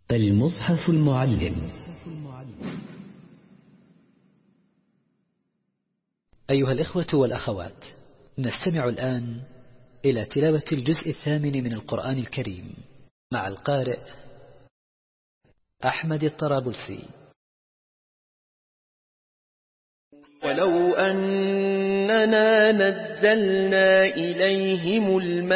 المصحف المعلم. أيها الإخوة والأخوات، نستمع الآن إلى تلاوة الجزء 8 من القرآن الكريم مع القارئ أحمد الطرابلسي. ولو أننا نزلنا إليهم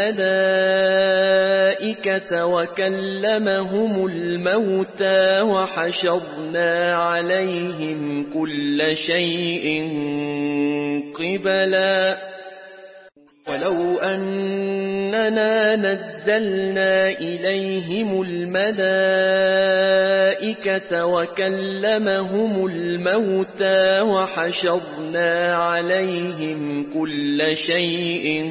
الملائكة وكلمهم الموتى وحشرنا عليهم كل شيء قبلا ولو أننا نزلنا إليهم الملائكة وكلمهم الموتى وحشرنا عليهم كل شيء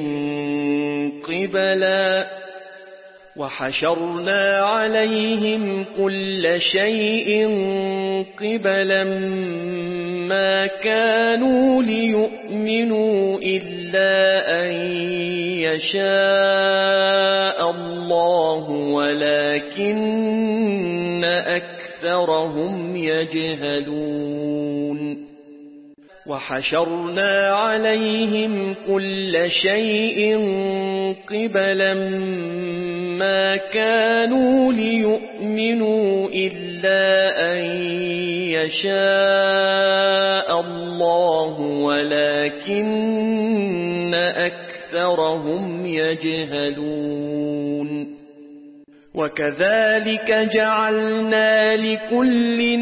قبلا ما كانوا ليؤمنوا إلا أن يشاء الله ولكن أكثرهم يجهلون. وحشرنا عليهم كل شيء قبلا ما كانوا ليؤمنوا إلا أن يشاء الله ولكن أكثرهم يجهلون. وكذلك جعلنا لكل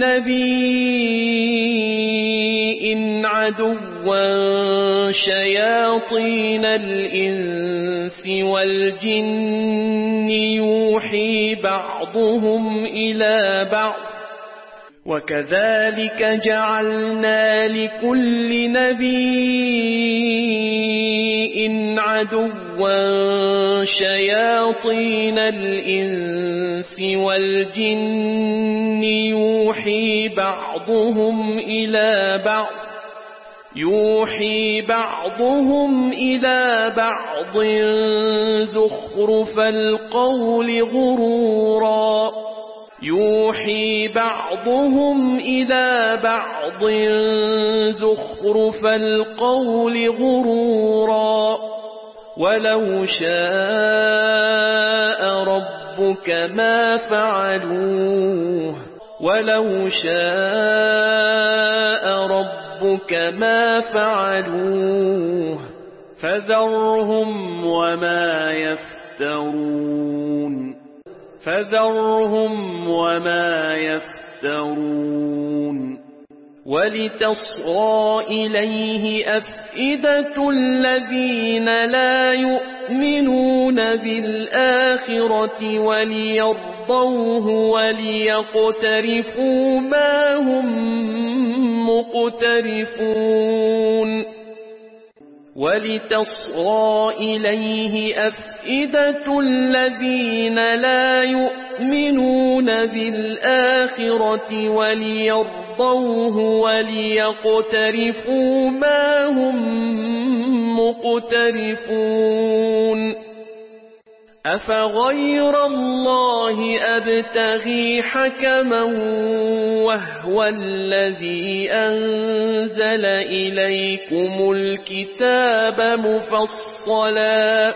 نبي عدوا شياطين الإنس والجن يوحي بعضهم إلى بعض زخرف القول غرورا ولو شاء ربك ما فعلوه فذرهم وما يفترون. ولتصغى إليه أفئدة الذين لا يؤمنون بالآخرة وليرضوه وليقترفوا ما هم مقترفون. ولتصغى إليه أفئدة الذين لا يؤمنون بالآخرة وليرضوه وليقترفوا ما هم مقترفون. أفغير الله أبتغي حكما وهو الذي أنزل إليكم الكتاب مفصلا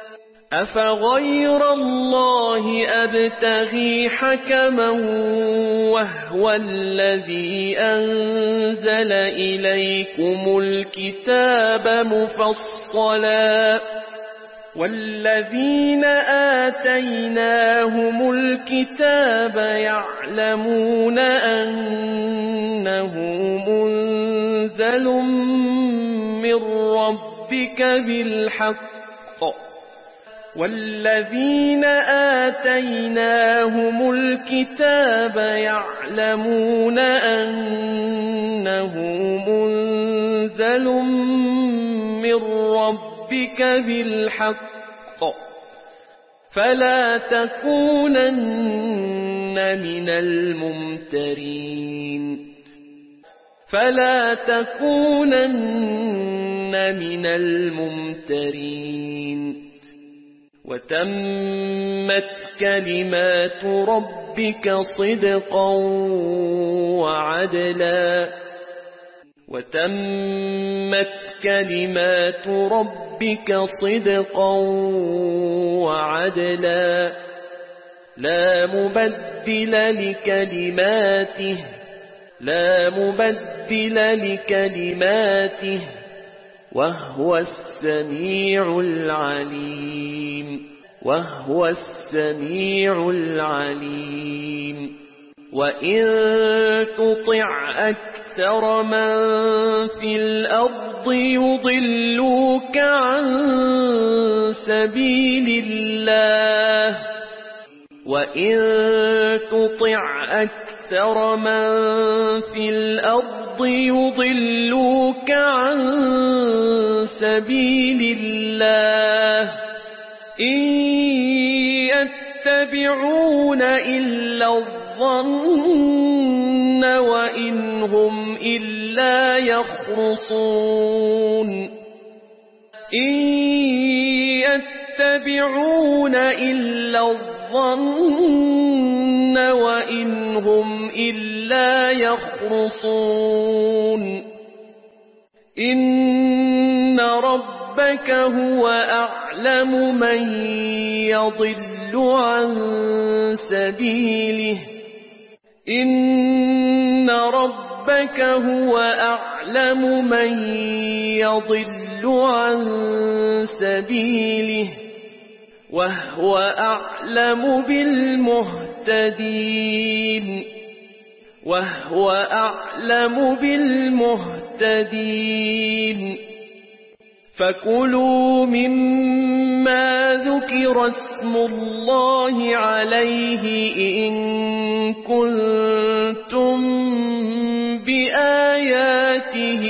والذين آتيناهم الكتاب يعلمون أنه منزل من ربك بالحق فلا تكونن من الممترين. وتمت كلمات ربك صدقا وعدلا وتمت كلمات ربك صدقا وعدلا لا مبدل لكلماته وهو السميع العليم وإن تطع أكثر من في الأرض يضلوك عن سبيل الله إن يتبعون إلا الظن وإن هم إلا يخرصون إن ربك هو أعلم من يضل عن سبيله وهو أعلم بالمهتدين فكلوا مما ذكر اسم الله عليه إن كنتم بآياته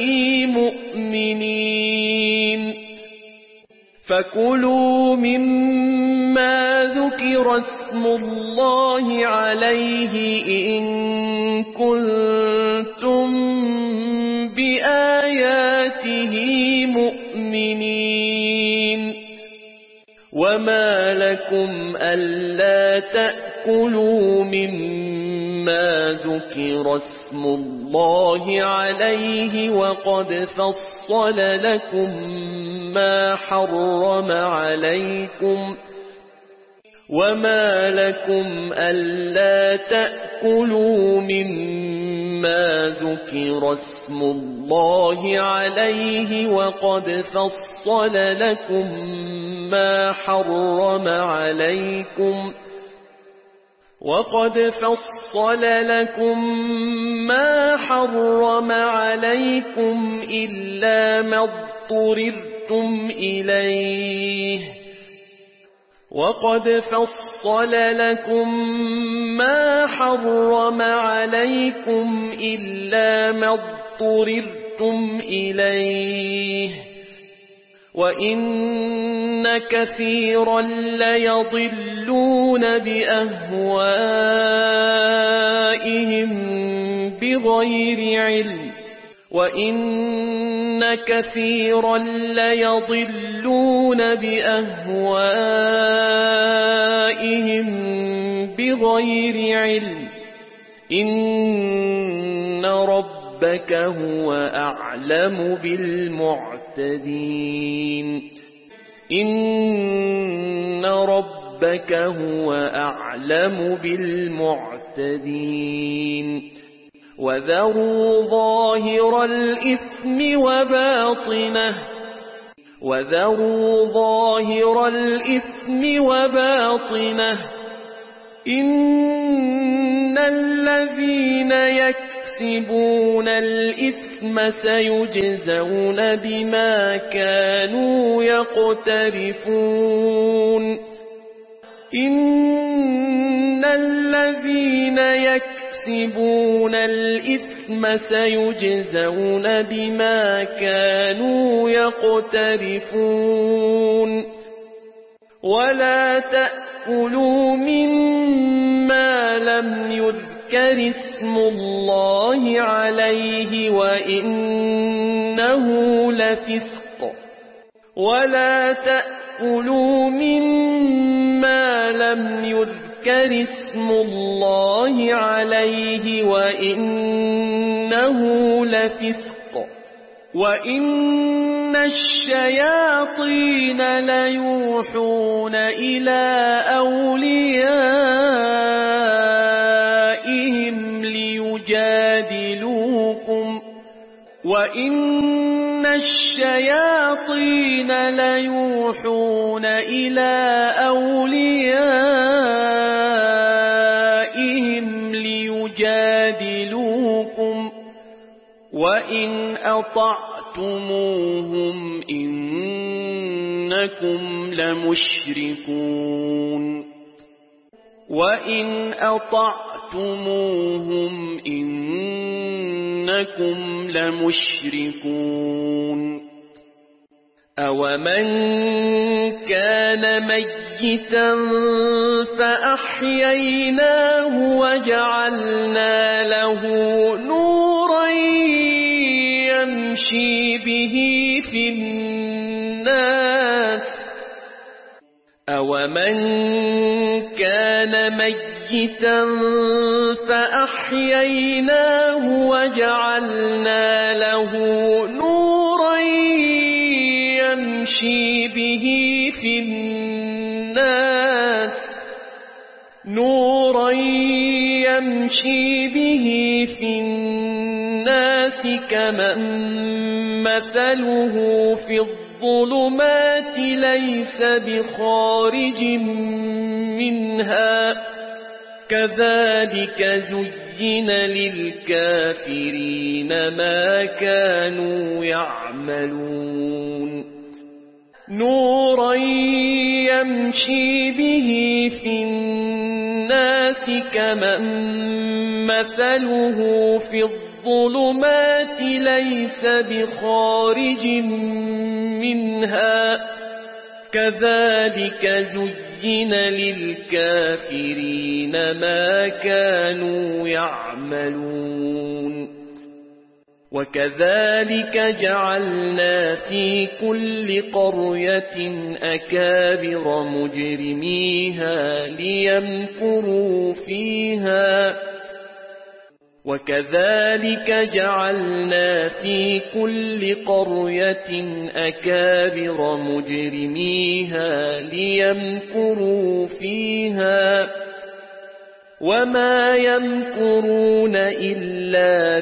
مؤمنين وما لكم ألا تأكلوا مما ذكر اسم الله عليه وقد فصل لكم ما حرم عليكم إلا ما اضطررتم إليه وقد فصل لكم ما حرم عليكم إلا ما اضطررتم إليه وإن كثيرا ليضلون بأهوائهم بغير علم إن ربك هو أعلم بالمعتدين وذروا ظاهر الإثم وباطنه إن الذين يكسبون الإثم سيجزون بما كانوا يقترفون ولا تأكلوا مما لم يذكر اسم الله عليه وإنه لفسق تأكلوا مما لم يذكر اسم الله عليه وإنه لفسق وإن الشياطين ليوحون إلى أوليائهم ليجادلوكم وإن الشياطين ليوحون إلى أوليائهم ليجادلوكم وإن أطعتموهم إنكم لمشركون وإن أطعتموهم إنكم لمشركون أومن كان ميتا فأحييناه وجعلنا له نورا يمشي به في الناس أومن كان ميتا فأحييناه وجعلنا له نورا يمشي به في الناس كمن مثله في الظلمات ليس بخارج منها كذلك زين للكافرين ما كانوا يعملون نورا يمشي به في الناس كمن مثله في الظلمات ليس بخارج منها كذلك زين للكافرين ما كانوا يعملون وكذلك جعلنا في كل قرية أكابر مجرميها ليمكروا فيها وكذلك جعلنا في كل قرية أكابر مجرميها ليمكروا فيها وما يمكرون إلا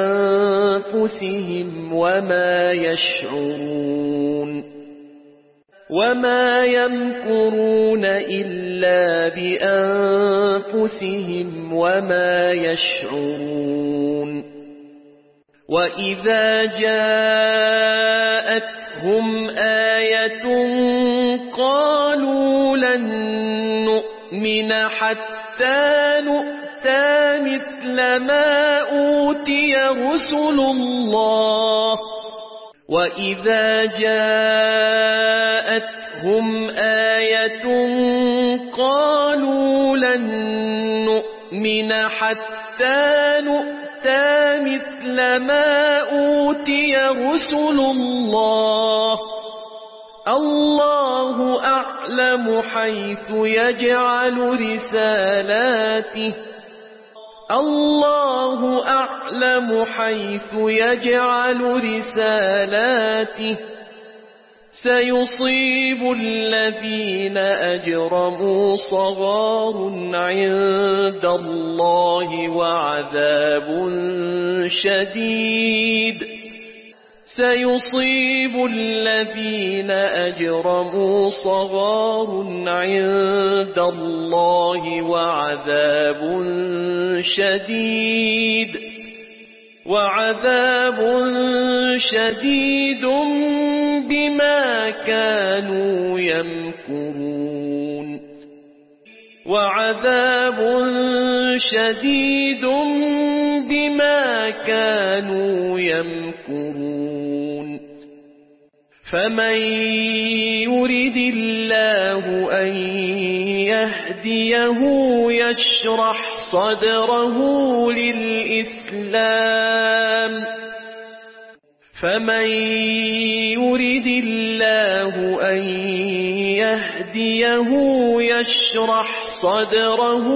بأنفسهم وما يشعرون وما يمكرون إلا بأنفسهم وما يشعرون وإذا جاءتهم آية قالوا لن نؤمن حتى نؤتى مثل ما أوتي رسل الله وإذا جاءتهم آية قالوا لن نؤمن حتى نؤتى مثل ما أوتي رسل الله الله أعلم حيث يجعل رسالاته الله أعلم حيث يجعل رسالاته سيصيب الذين أجرموا صغار عند الله وعذاب شديد سيصيب الذين أجرموا صغار عند الله وعذاب شديد بما كانوا يمكرون وعذاب شديد بما كانوا يمكرون فمن يرد الله أن يهديه يشرح صدره للإسلام فمن يرد الله أن يهديه يشرح صدره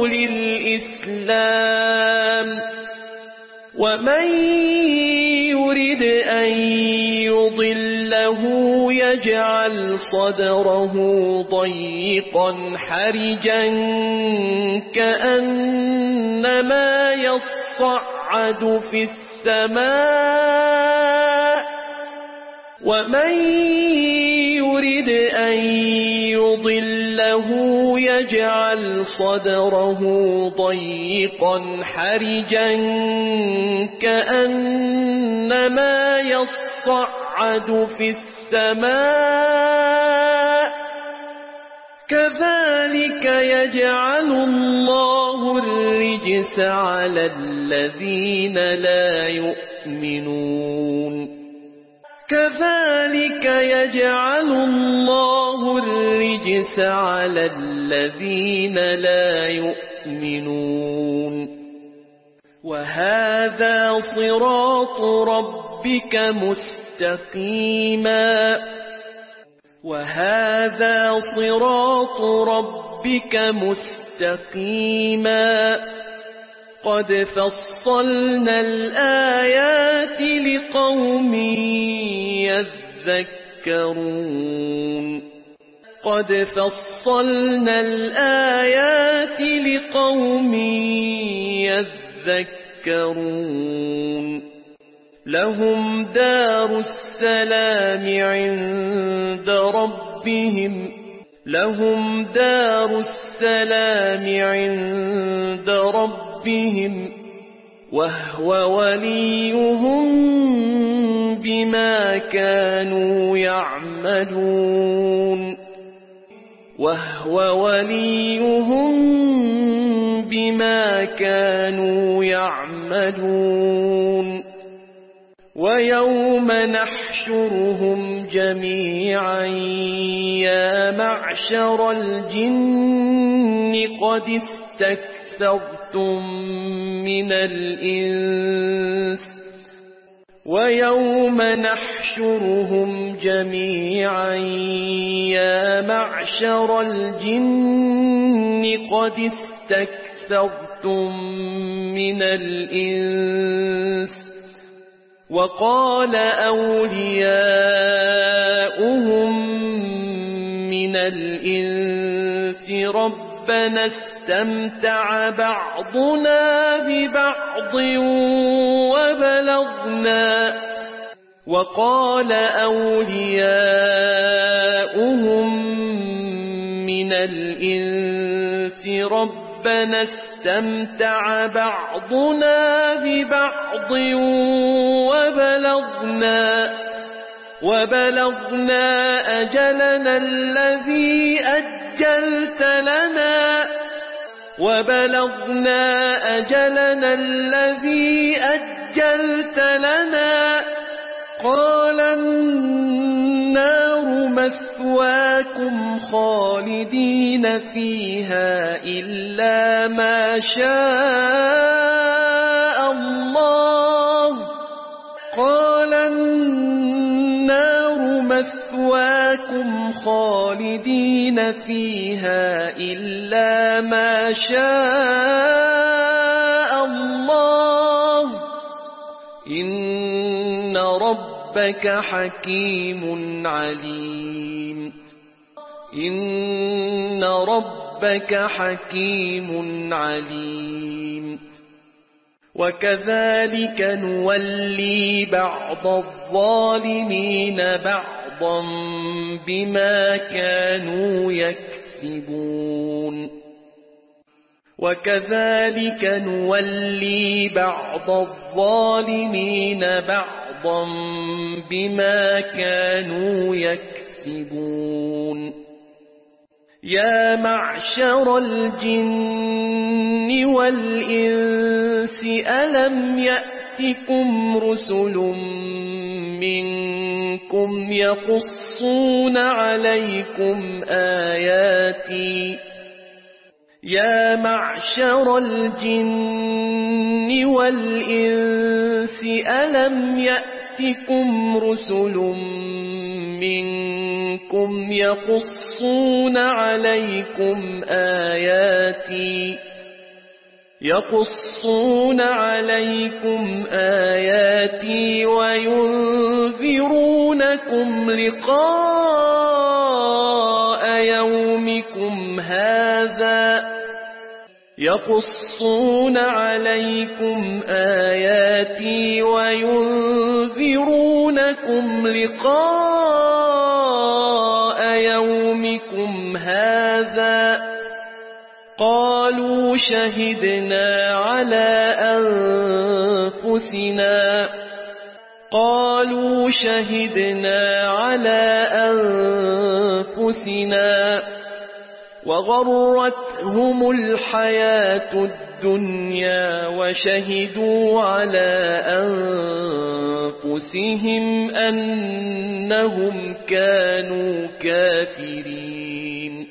للإسلام ومن يرد أن يضله يجعل صدره ضيقا حرجا كأنما يصعد في السماء ومن يرد أن يضله يجعل صدره ضيقا حرجا كأنما يصعد في السماء كذلك يجعل الله الرجس على الذين لا يؤمنون كذلك يجعل الله الرجس على الذين لا يؤمنون وهذا صراط ربك مستقيما وهذا صراط ربك مستقيما قد فصلنا الآيات لقوم يذكرون قد فصلنا الآيات لقوم يذكرون لهم دار السلام عند ربهم لهم دار السلام عند ربهم وهو وليهم بما كانوا يعملون وهو وليهم بما كانوا يعملون ويوم نحشرهم جميعا يا معشر الجن قد استكثرتم من الإنس ويوم نحشرهم جميعا يا معشر الجن قد استكثرتم من الإنس وقال أولياؤهم من الإنس ربنا استمتع بعضنا ببعض وقال أولياؤهم من الإنس ربنا استمتع بعضنا ببعض وبلغنا أجلنا الذي أجلت لنا قال النار مثواكم خالدين فيها إلا ما شاء الله قال النار مثواكم خالدين فيها إلا ما شاء الله إن ربك حكيم عليم إن ربك حكيم عليم وكذلك نولي بعض الظالمين بعضا بما كانوا يكسبون وكذلك نولي بعض الظالمين بعضا بما كانوا يكسبون يا معشر الجن والإنس ألم يأتكم رسل منكم يقصون عليكم آياتي يا معشر الجن والإنس ألم يأتكم يأتكم رسل منكم يقصون عليكم آياتي وينذرونكم لقاء يومكم هذا قالوا شهدنا على أنفسنا وغرتهم الحياة الدنيا وشهدوا على أنفسهم أنهم كانوا كافرين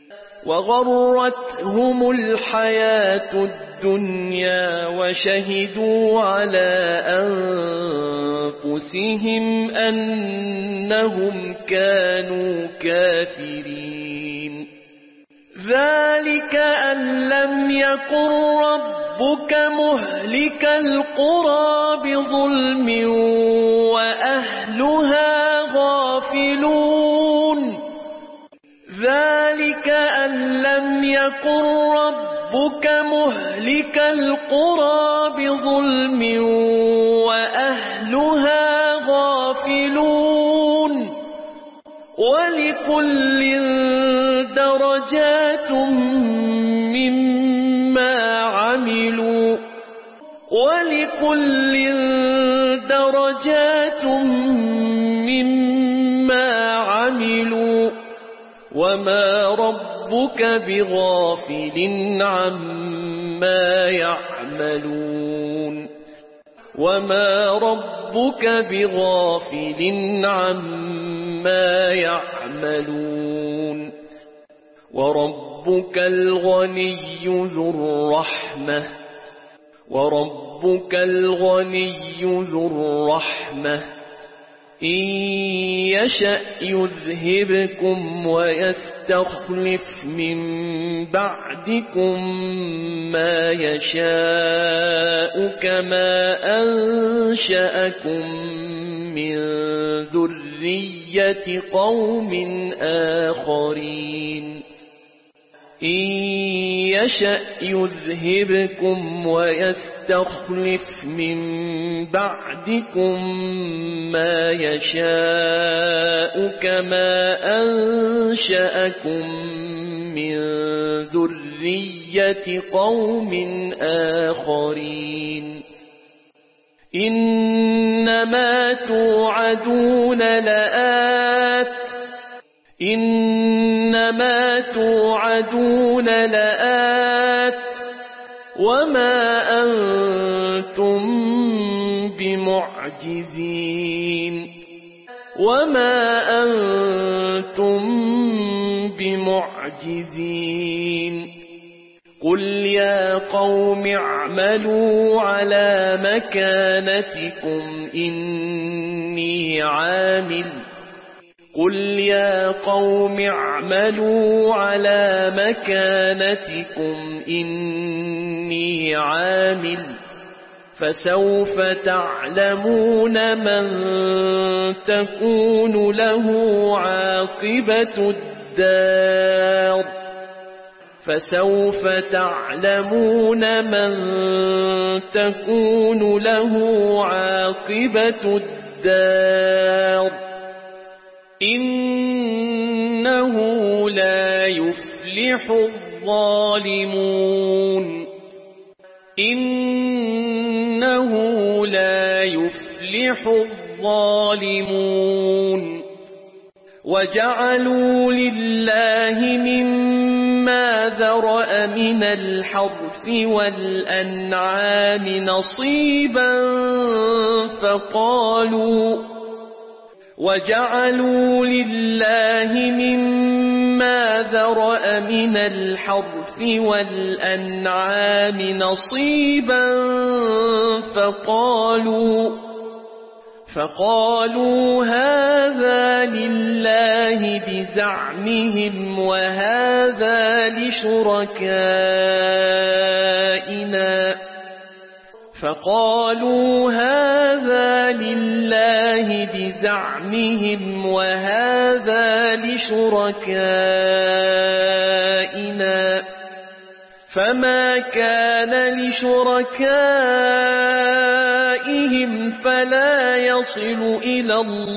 ذلك أن لم يكن ربك مهلك القرى بظلم وأهلها غافلون ولكل درجات مما عملوا وما ربك بغافل عما يعملون وربك الغني ذو الرحمة إن يشأ يذهبكم ويستخلف من بعدكم ما يشاء كما أنشأكم من ذرية قوم آخرين إنما توعدون لآت وما أنتم بمعجزين قل يا قوم اعملوا على مكانتكم إني عامل فسوف تعلمون من تكون له عاقبة الدار إنه لا يفلح الظالمون وجعلوا لله مما ذرأ من الحرث والأنعام نصيبا فقالوا هذا لله بزعمهم وهذا لشركائنا فما كان لشركائهم فلا يصل إلى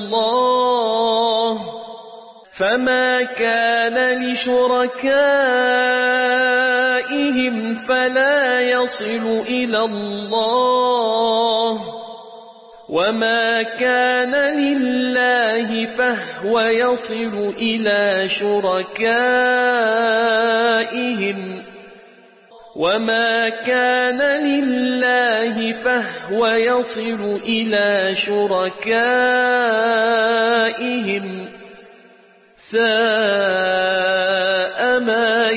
الله وما كان لله فهو يصل إلى شركائهم ساء ما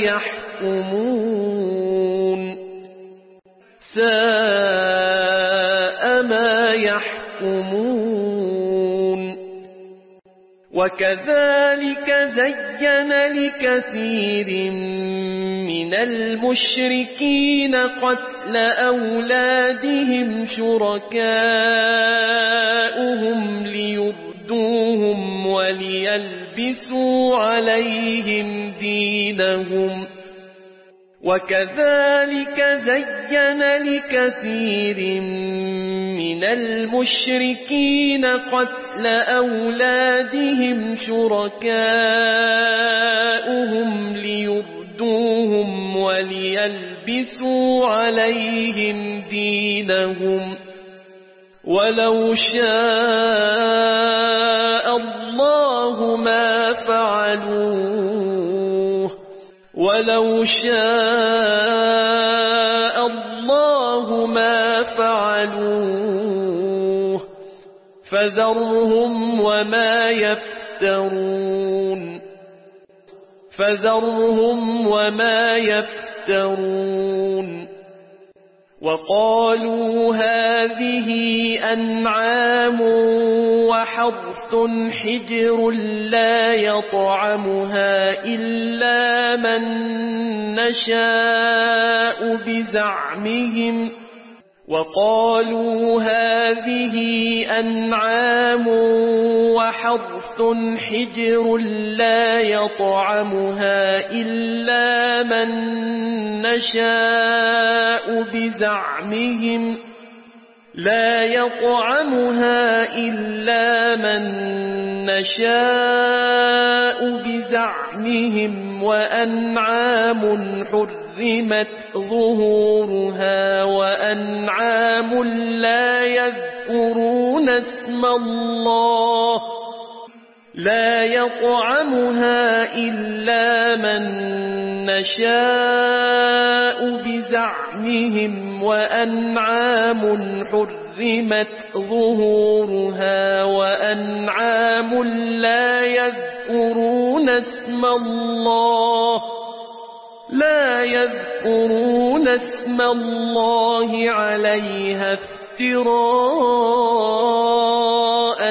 يحكمون وكذلك زين لكثير من المشركين قتل أولادهم شركاؤهم ليردوهم وليلبسوا عليهم دينهم ولو شاء الله ما فعلوه فذرهم وما يفترون وقالوا هذه أنعام وحرث حجر لا يطعمها إلا من نشاء بزعمهم وأنعام حرمت ظهورها وأنعام لا يذكرون اسم الله عليها افتراء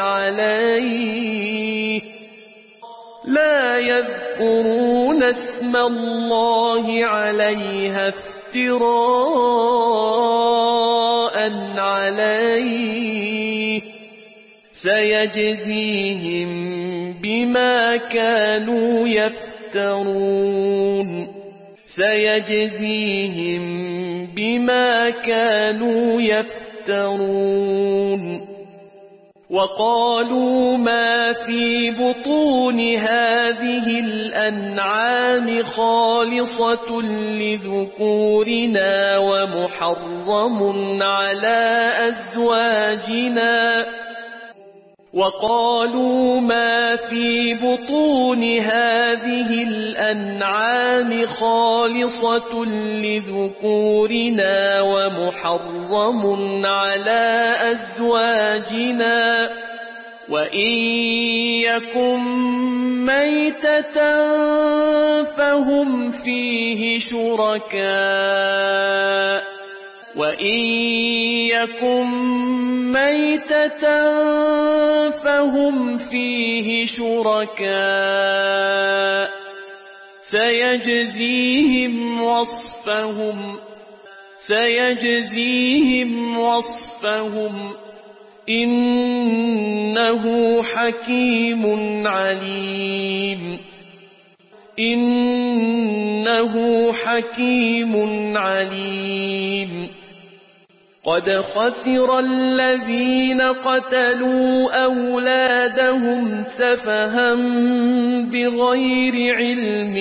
عليه سيجزيهم بما كانوا يفترون وقالوا ما في بطون هذه الأنعام خالصة لذكورنا ومحرم على أزواجنا وقالوا ما في بطون هذه الأنعام خالصة لذكورنا ومحرم على أزواجنا وإن يكن ميتة فهم فيه شركاء وإن يكن ميتة فهم فيه شركاء سيجزيهم وصفهم إنه حكيم عليم قد خسر الذين قتلوا أولادهم سفها بغير علم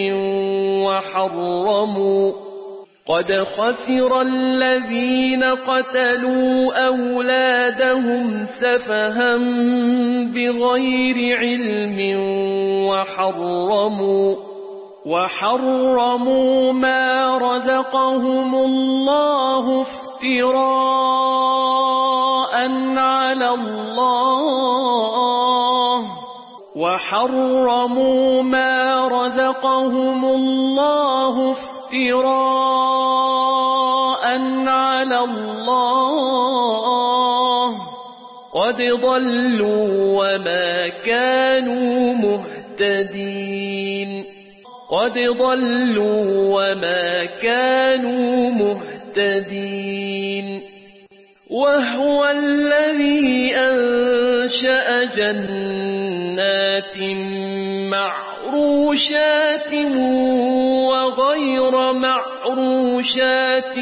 وحرموا ما رزقهم الله افتراء على الله قد ضلوا وما كانوا مهتدين وهو الذي أنشأ جنات معروشات وغير معروشات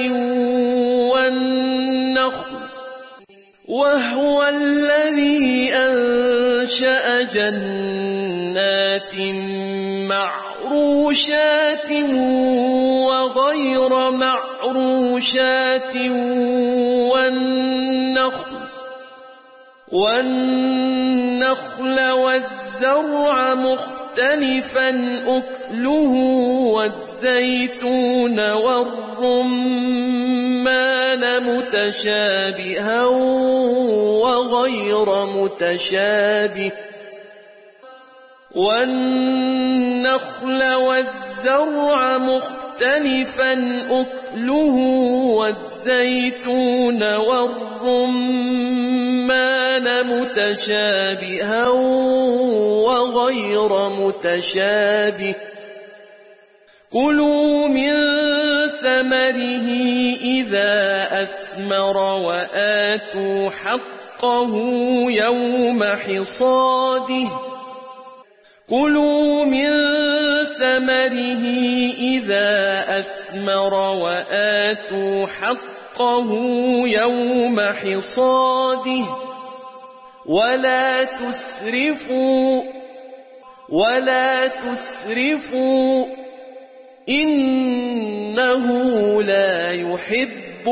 والنخل والزرع مختلفا أكله والزيتون والرمان متشابها وغير متشابه كلوا من ثمره إذا أثمر وآتوا حقه يوم حصاده ولا تسرفوا إنه لا يحب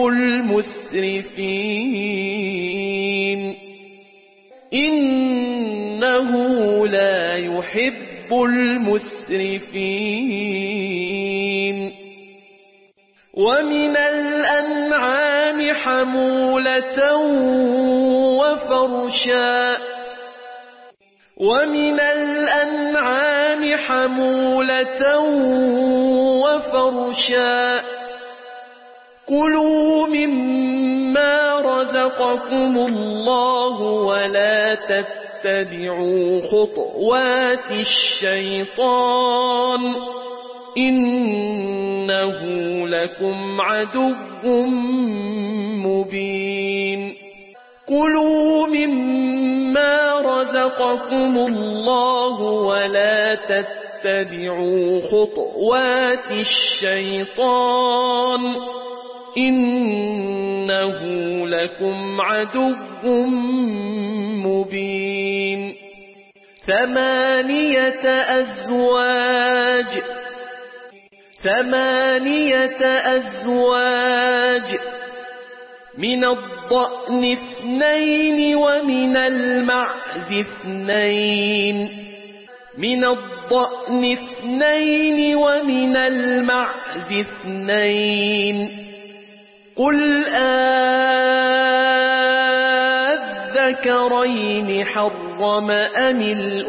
المسرفين ومن الأنعام حمولة وفرشا كلوا مما رزقكم الله ولا تتبعوا خطوات الشيطان إنه لكم عدو مبين كلوا مما رزقكم الله ولا تتبعوا خطوات الشيطان إنه لكم عدو مبين 8 أزواج من الضأن 2 ومن المعز 2 قل الذكرين حرم أم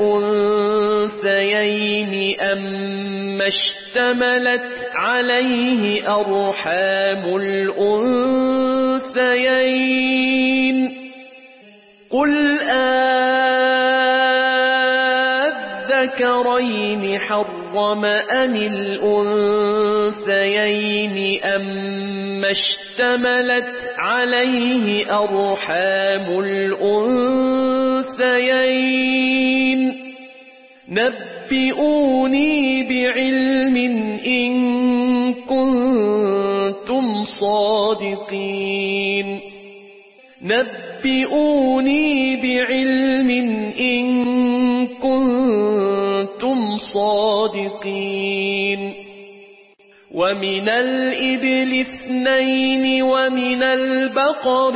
الأنثيين أم اشتملت عليه أرحام الأنثيين الأنثيين قل أذكرين حرم أم الأنثيين أما اشتملت عليه أرحام الأنثيين نبئوني بعلم إن كنتم صادقين نبئوني بعلم إن كنتم صادقين ومن الإبل 2 ومن البقر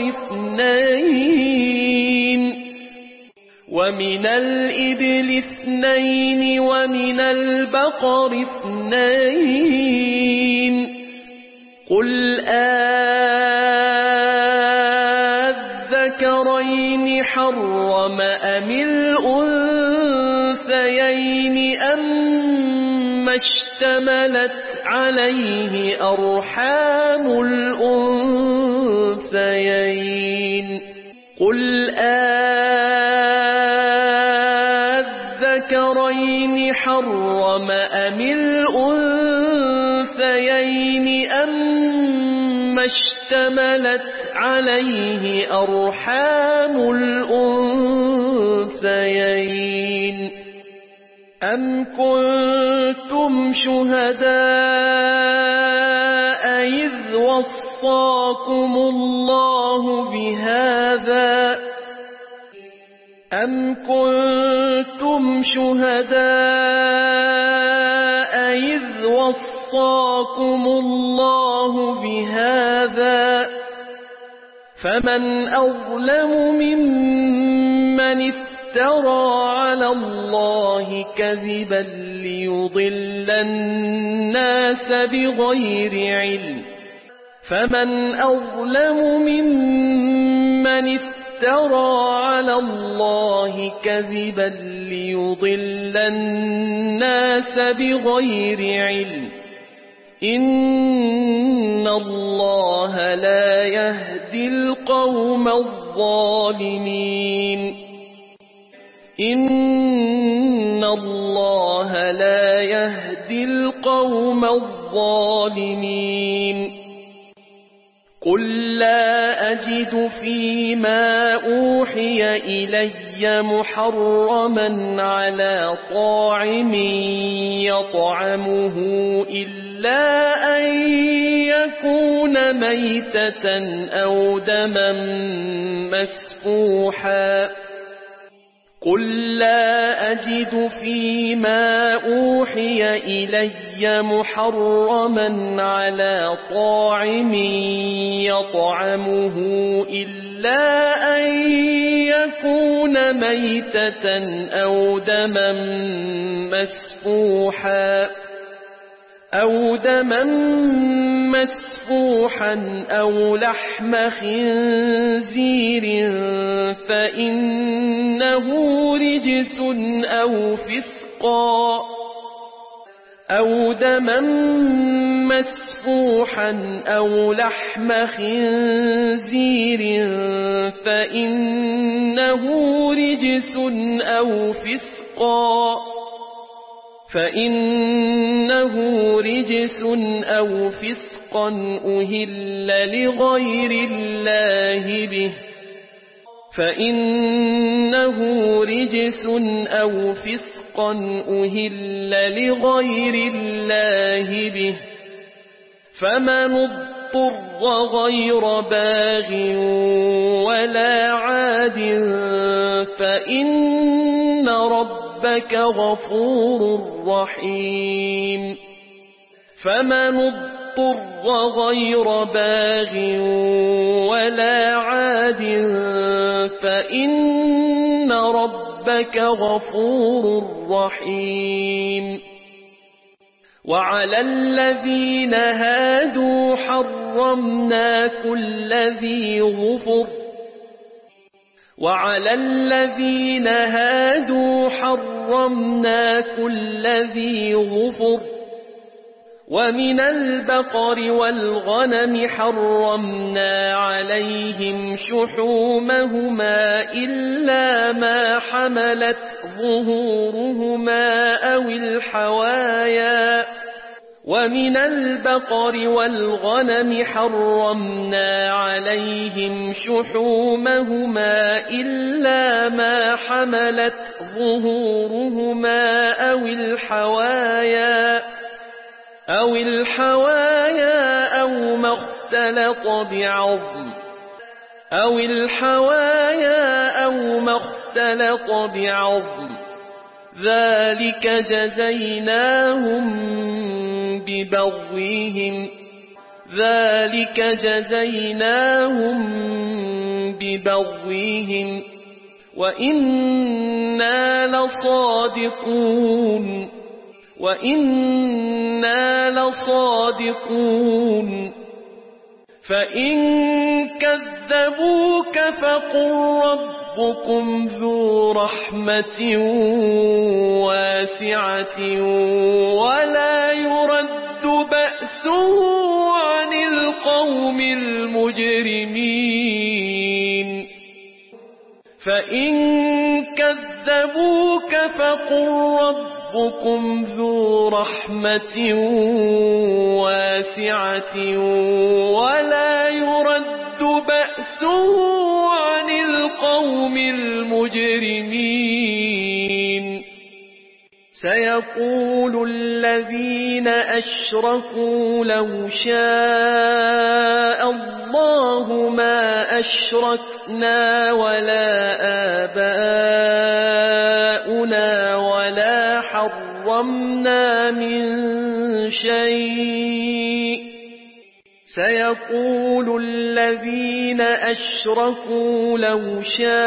2 ومن الإبل 2 ومن البقر 2 قل أذكرين حرم أم الأنثيين أما اشتملت عليه أرحام الأنثيين قل أذكرين حرم أم الأنثيين أما اشتملت عليه أرحام الأنثيين أم كنتم شهداء إذ وصاكم الله بهذا أم كنتم شهداء إذ وصاكم الله بهذا فمن أظلم ممن افترى على الله كذبا ليضل الناس بغير علم فمن أظلم ممن افترى على الله كذبا ليضل الناس بغير علم إن الله لا يهدي القوم الظالمين إن الله لا يهدي القوم الظالمين قل لا أجد فيما أوحي إلي محرما على طاعم يطعمه إلا أن يكون ميتة أو دما مسفوحا قل لا أجد فيما أوحي إلي محرما على طاعم يطعمه إلا أن يكون ميتة أو دما مسفوحا أو لحم خنزير فإنه رجس أو فسقا أو دما مسفوحا أو لحم خنزير فإنه رجس أو فسقا أهل لغير الله به فمن اضطر غير باغ ولا عاد فإن ربك غفور رحيم فمن اضطر غير باغ ولا عاد فإن ربك غفور رحيم وعلى الذين هادوا حرمنا كل ذي ظفر ومن البقر والغنم حرمنا عليهم شحومهما إلا ما حملت ظهورهما أو الحوايا ومن البقر والغنم حرمنا عليهم شحومهما إلا ما حملت ظهورهما أو الحوايا أو ما اختلط بعظم ذلك جزيناهم ببغيهم وإنا لصادقون فإن كذبوك فقل ربكم ذو رحمة واسعة ولا يرد بأسه عن القوم المجرمين فإن كذبوك فقل ربكم ذو رحمة واسعة ولا يرد بأسه عن القوم المجرمين سيقول الذين أشركوا لو شاء الله ما أشركنا ولا آباؤنا ولا حرمنا من شيء سيقول الذين أشركوا لو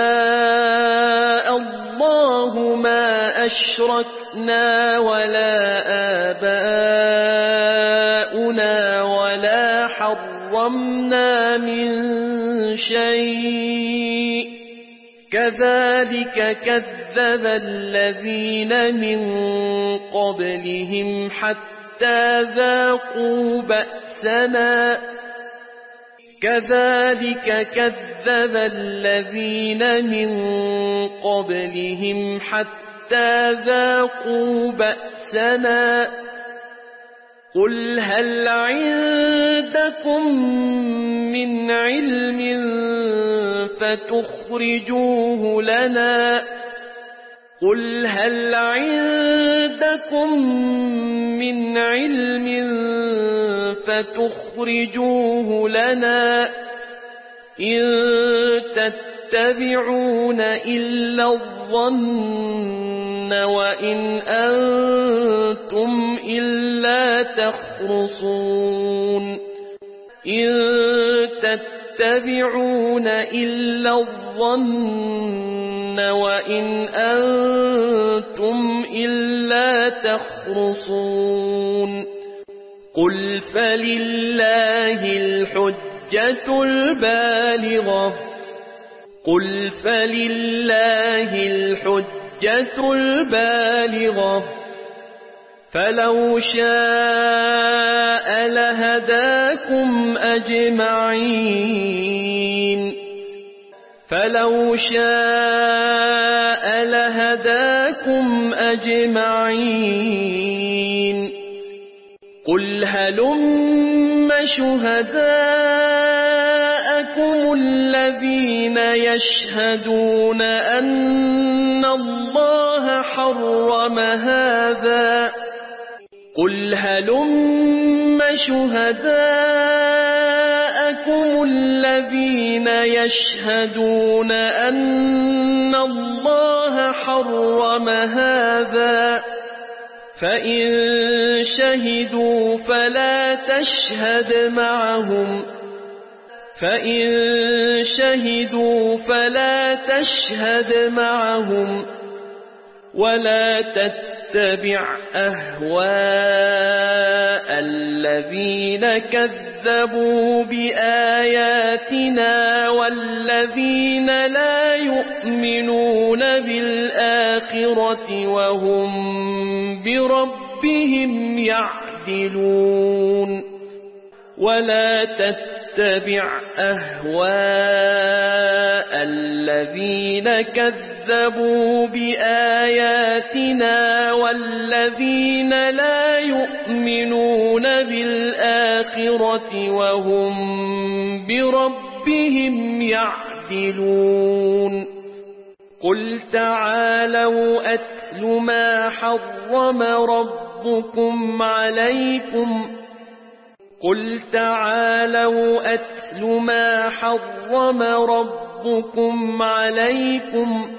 شاء الله ما أشركنا ولا آباؤنا ولا حرمنا من شيء كذلك كذب الذين من قبلهم حتى ذاقوا بأسنا قل هل عندكم من علم فتخرجوه لنا إن تتبعون إلا الظن وإن أنتم إلا تخرصون قل فلله الحجة البالغة فلو شاء لهداكم أجمعين قل هلم شهداءكم الذين يشهدون أن الله حرم هذا فإن شهدوا فلا تشهد معهم ولا تتبع أهواء الذين كذبوا بآياتنا والذين لا يؤمنون بالآخرة وهم بربهم يعدلون يعدلون ولا تتبع أهواء الذين كذبوا بآياتنا والذين لا يؤمنون بالآخرة وهم بربهم يعدلون قل تعالوا أتل ما حرم ربكم عليكم قل تعالوا أتل ما حرم ربكم عليكم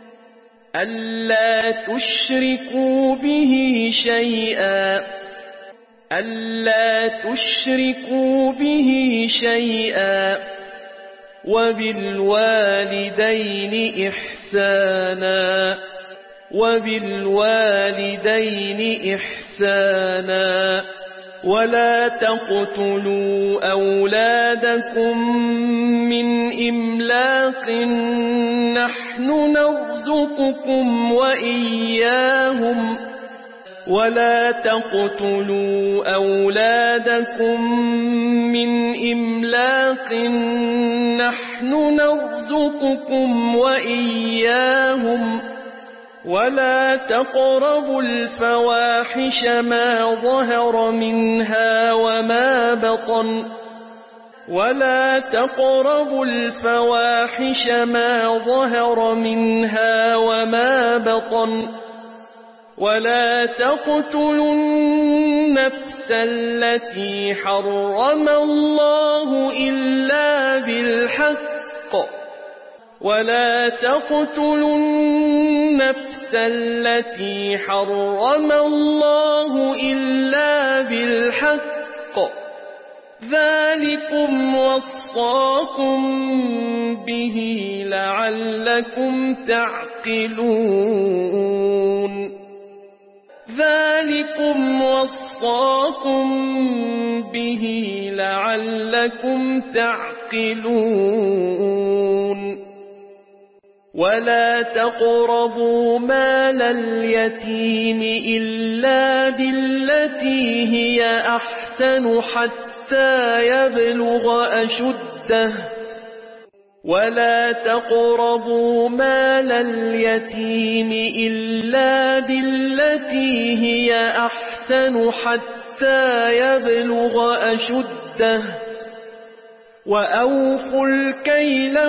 ألا تشركوا به شيئا وبالوالدين إحسانا ولا تقتلوا أولادكم من إملاق نحن نرزقكم وإياهم ولا تقربوا الفواحش ما ظهر منها وما بطن ولا تقتلوا النفس التي حرم الله إلا بالحق ذلكم وصاكم به لعلكم تعقلون ولا تقربوا مال اليتيم إلا بالتي هي أحسن حتى يبلغ أشده وأوفوا الكيل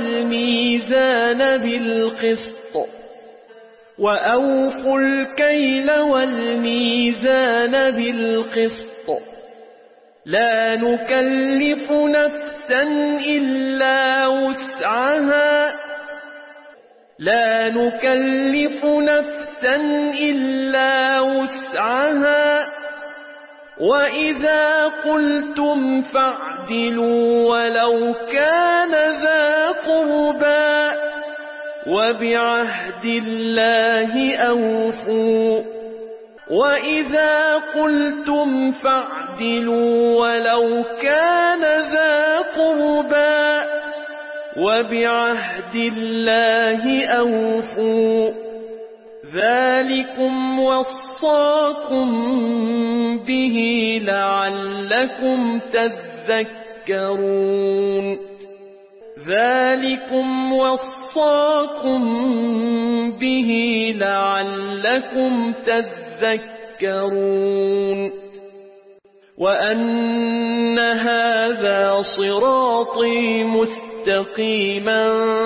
والميزان بالقسط لا نكلف نفسا إلا وسعها وإذا قلتم فاعدلوا ولو كان ذا قربى وبعهد الله أوفوا ذلكم وصاكم به لعلكم تذكرون وأن هذا صراطي مستقيما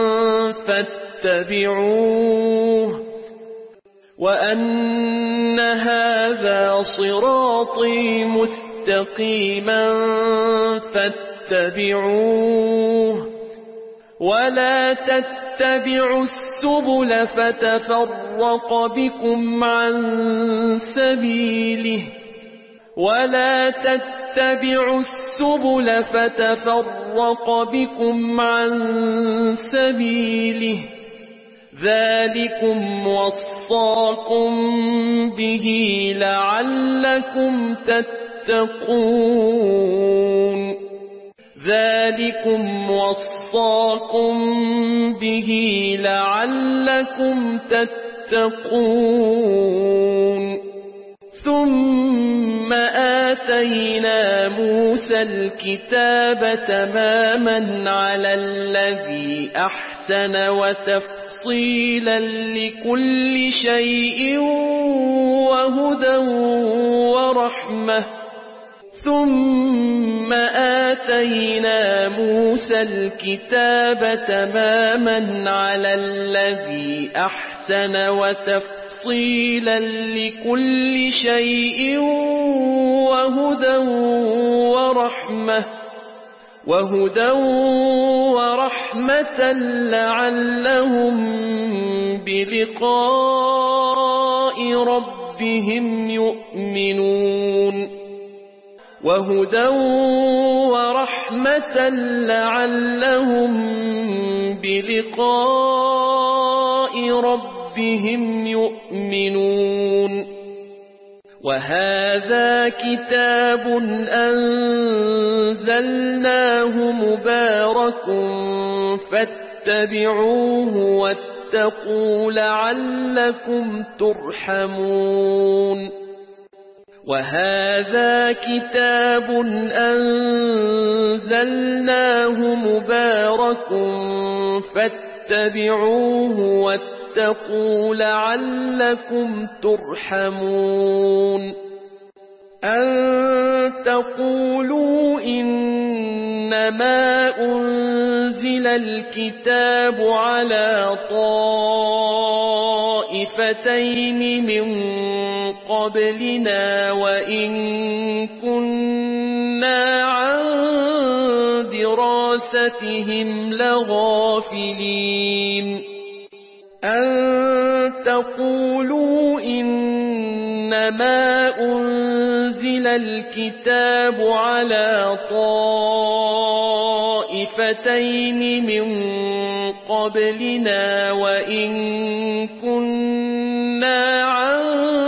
فاتبعوه ولا تتبعوا السبل فتفرق بكم عن سبيله ذلكم وصاكم به لعلكم تتقون ثم آتينا موسى الكتاب تماما على الذي أحسن وتفصيلا لكل شيء وهدى ورحمة ثم آتينا موسى الكتاب تماما على الذي أحسن وتفصيلا لكل شيء وهدى ورحمة لعلهم بلقاء ربهم يؤمنون وهدى ورحمة لعلهم بلقاء ربهم يؤمنون وهذا كتاب أنزلناه مبارك فاتبعوه واتقوا لعلكم ترحمون وهذا كتاب أنزلناه مبارك فاتبعوه واتقوا لعلكم ترحمون أن تقولوا إنما أنزل الكتاب على طائفتين من قبلنا وإن كنا عن دراستهم لغافلين أن تقولوا إنما أنزل الكتاب على طائفتين من قبلنا وإن كنا عن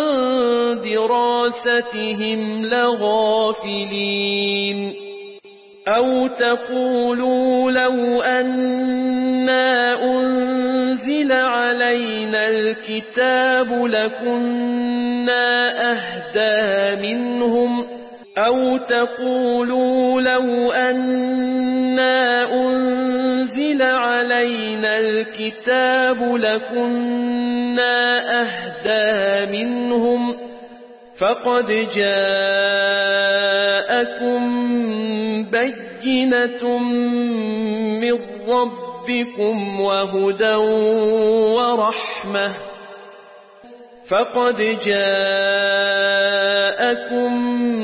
دراستهم لغافلين أو تقولوا لو أنا أنزل علينا الكتاب لكنا أهدى منهم أو تقولوا لو أنا أنزل علينا الكتاب لكنا أهدى منهم فقد جاءكم بينة من ربكم وهدى ورحمة فقد جاءكم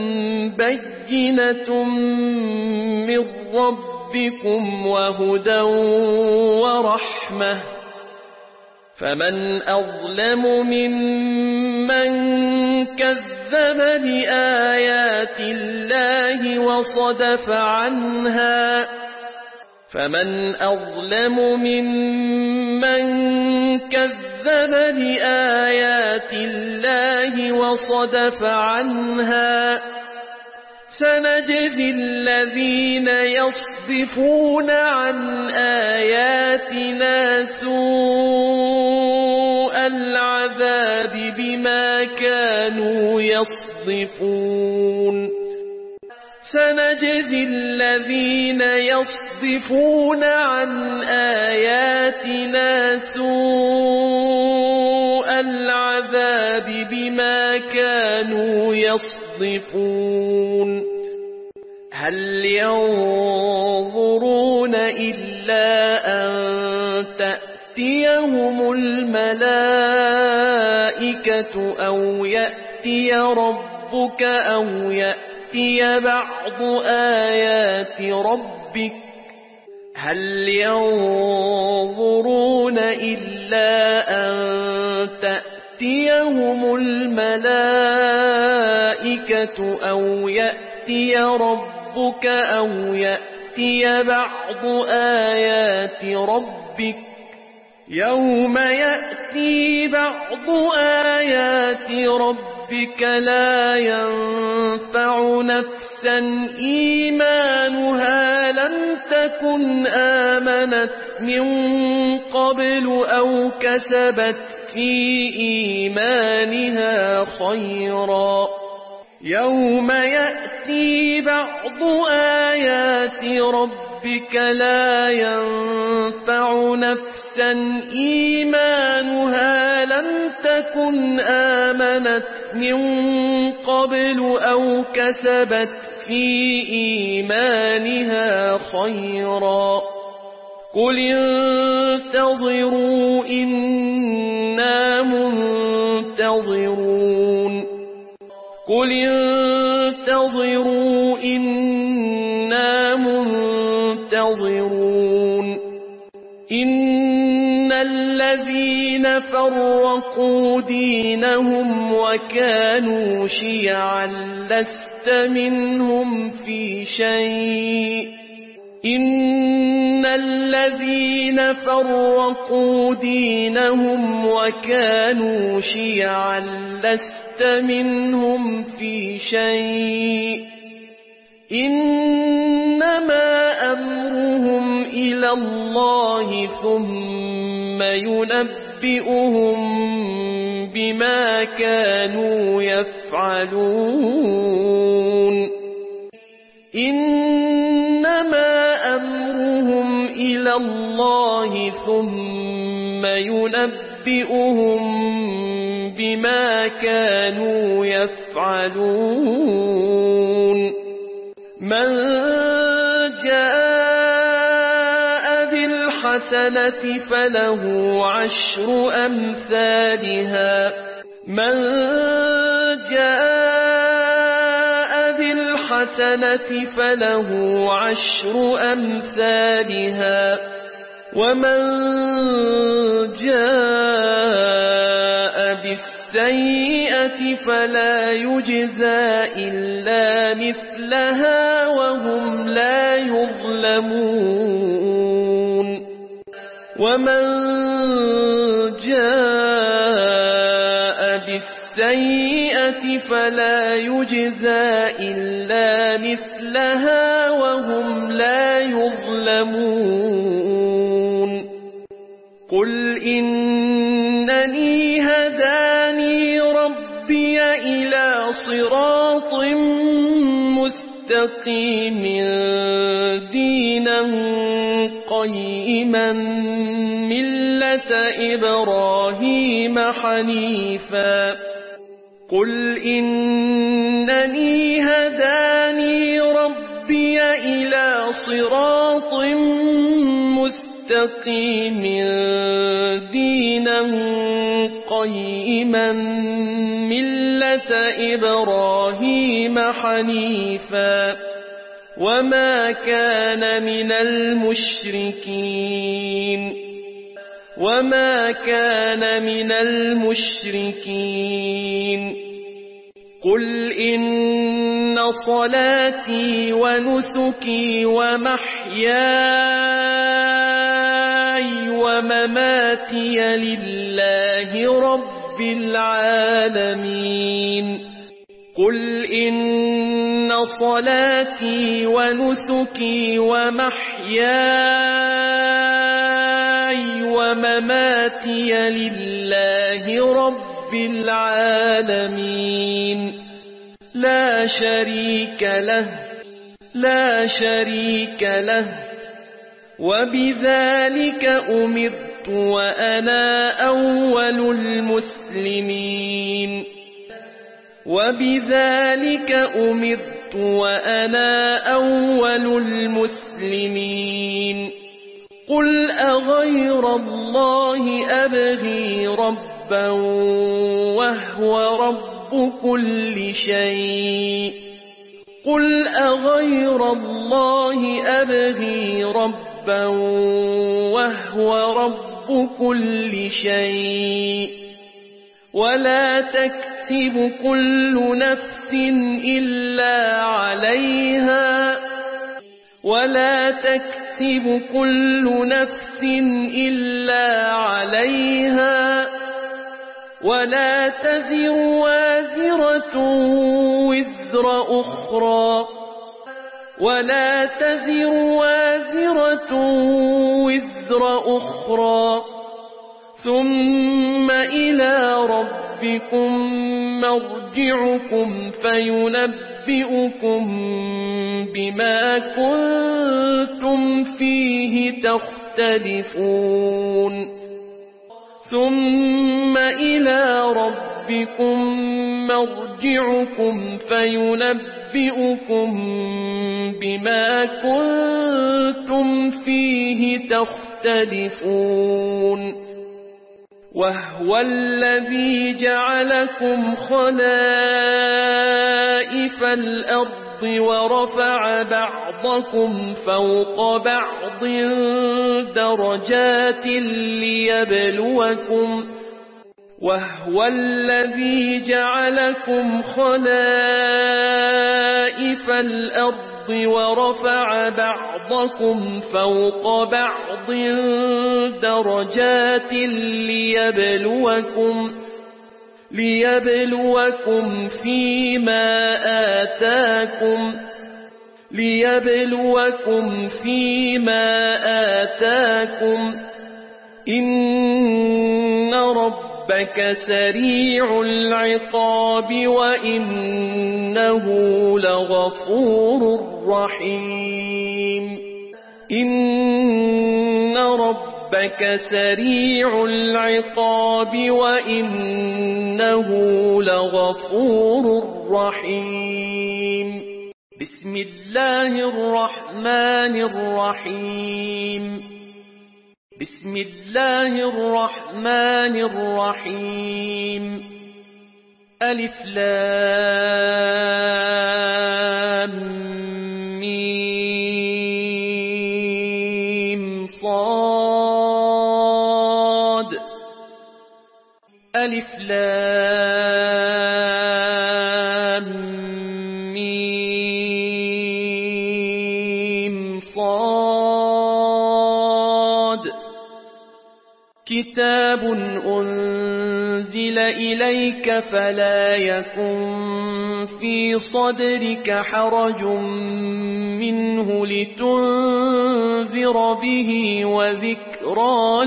بينة من ربكم وهدى ورحمة فمن أظلم ممن كذب بآيات الله وصدف عنها فمن أظلم ممن كذب بآيات الله وصدف عنها سنجزي الذين يصدفون عن آياتنا سوء العذاب بما كانوا يصدفون سنجزي الذين يصدفون عن آياتنا سوء العذاب بما كانوا يصدفون هل ينظرون إلا أن تأتيهم الملائكة أو يأتي ربك أو يأتي بعض آيات ربك هل ينظرون إلا أن تأتيهم الملائكة أو يأتي ربك أو يأتي بعض آيات ربك يوم يأتي بعض آيات ربك لا ينفع نفسا إيمانها لم تكن آمنت من قبل أو كسبت في إيمانها خيرا يوم يأتي بعض آيات ربك لا ينفع نفسا إيمانها لم تكن آمنت من قبل أو كسبت في إيمانها خيرا قل انتظروا إنا منتظرون قل انتظروا إنا منتظرون إن الذين فرقوا دينهم وكانوا شيعا لست منهم في شيء إن الذين فرقوا دينهم وكانوا شيعا لست منهم في شيء إنما أمرهم إلى الله ثم ينبئهم بما كانوا يفعلون إنما أمرهم إلى الله ثم ينبئهم بما كانوا يفعلون من جاء بالحسنة فله عشر أمثالها من جاء بالحسنة فله عشر أمثالها ومن جاء بالسيئة فلا يجزى إلا مثلها وهم لا يظلمون ومن جاء بالسيئة فلا يجزى إلا مثلها وهم لا يظلمون قل إنني هداني ربي إلى صراط مستقيم دينا قيما ملة إبراهيم حنيفا قل إنني هداني ربي إلى صراط مستقيم دينا قيما ملة إبراهيم حنيفا وما كان من المشركين وما كان من المشركين قل إن صلاتي ونسكي ومحياي ومماتي لله رب العالمين قل إن صلاتي ونسكي ومحياي ومماتي لله رب العالمين لا شريك له وبذلك أمرت وأنا أول المسلمين وبذلك أمرت وأنا أول المسلمين قل أغير الله أبغي ربا وهو رب كل شيء قل أغير الله أبغي ربا وهو رب كل شيء ولا تكسب كل نفس إلا عليها ولا تكسب كل نفس إلا عليها ولا تزر وازرة وزر أخرى ولا تزر وازرة وزر أخرى ثم إلى ربكم مرجعكم فينبئكم بما كنتم فيه تختلفون ثم إلى ربكم مرجعكم فينبئكم بما كنتم فيه تختلفون وهو الذي جعلكم خلائف الأرض ورفع بعضكم فوق بعض درجات ليبلوكم وهو الذي جعلكم خلائف الأرض ورفع بعضكم فوق بعض درجات ليبلوكم فيما آتاكم إن ربك سريع العقاب وإنه لغفور رحيم إن ربك سريع العقاب وإنه لغفور رحيم بسم الله الرحمن الرحيم بسم الله الرحمن الرحيم ألف لام ميم صاد ألف لام ميم صاد كتاب أنزل إليك فلا يكن في صدرك حرج منه لتنذر به وذكرى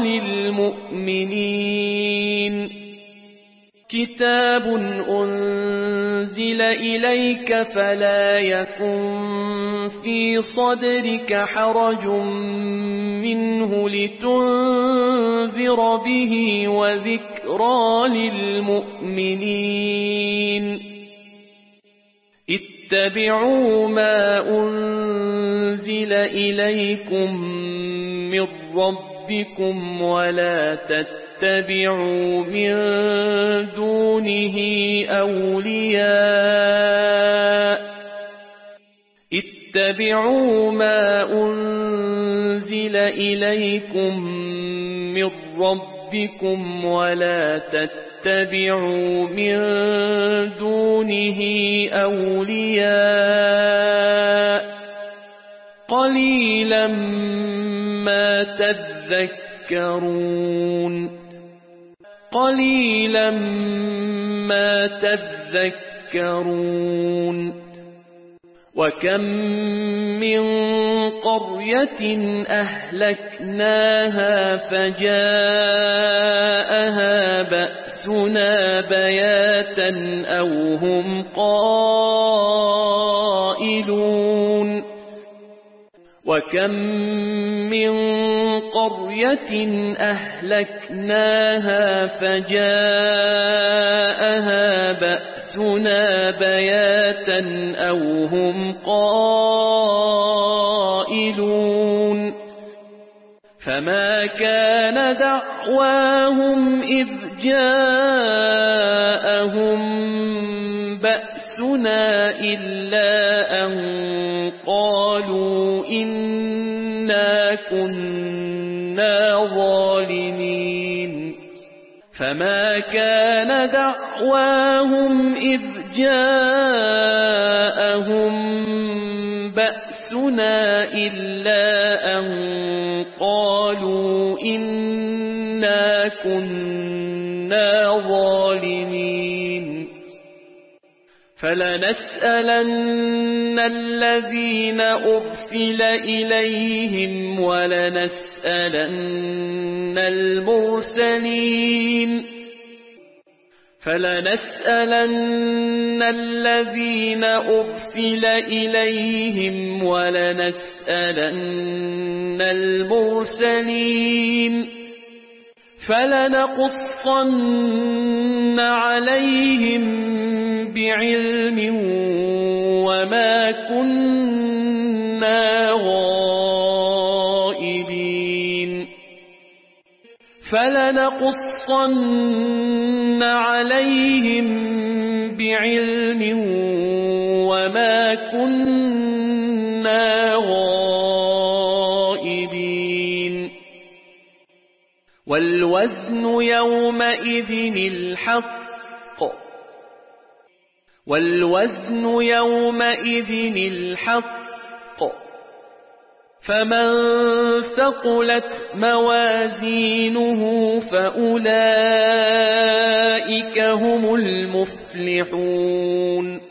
للمؤمنين كتاب أنزل إليك فلا يكن في صدرك حرج منه لتنذر به وذكرى للمؤمنين اتبعوا ما أنزل إليكم من ربكم ولا تتبعوا من دونه أولياء اتبعوا ما أنزل إليكم من ربكم ولا تتبعوا من دونه أولياء قليلا ما تذكرون قليلا ما تذكرون وكم من قرية أهلكناها فجاءها بأسنا بياتا أو هم قائلون وكم من قرية أهلكناها فجاءها بأسنا بياتا أو هم قائلون فما كان دعواهم إذ جاءهم بأسنا إلا أن قالوا إنا كنا ظالمين فما كان دعواهم إذ جاءهم بأسنا إلا أن قالوا إنا كنا ظالمين فلنسألن الذين أرسل إليهم ولنسألن المرسلين فلنسألن الذين أرسل إليهم ولنسألن المرسلين فلنقصن عليهم بعلم وما كنا غائبين فلنقصن عليهم بعلم وما كنا غائبين والوزن يومئذ الحق فمن ثقلت موازينه فأولئك هم المفلحون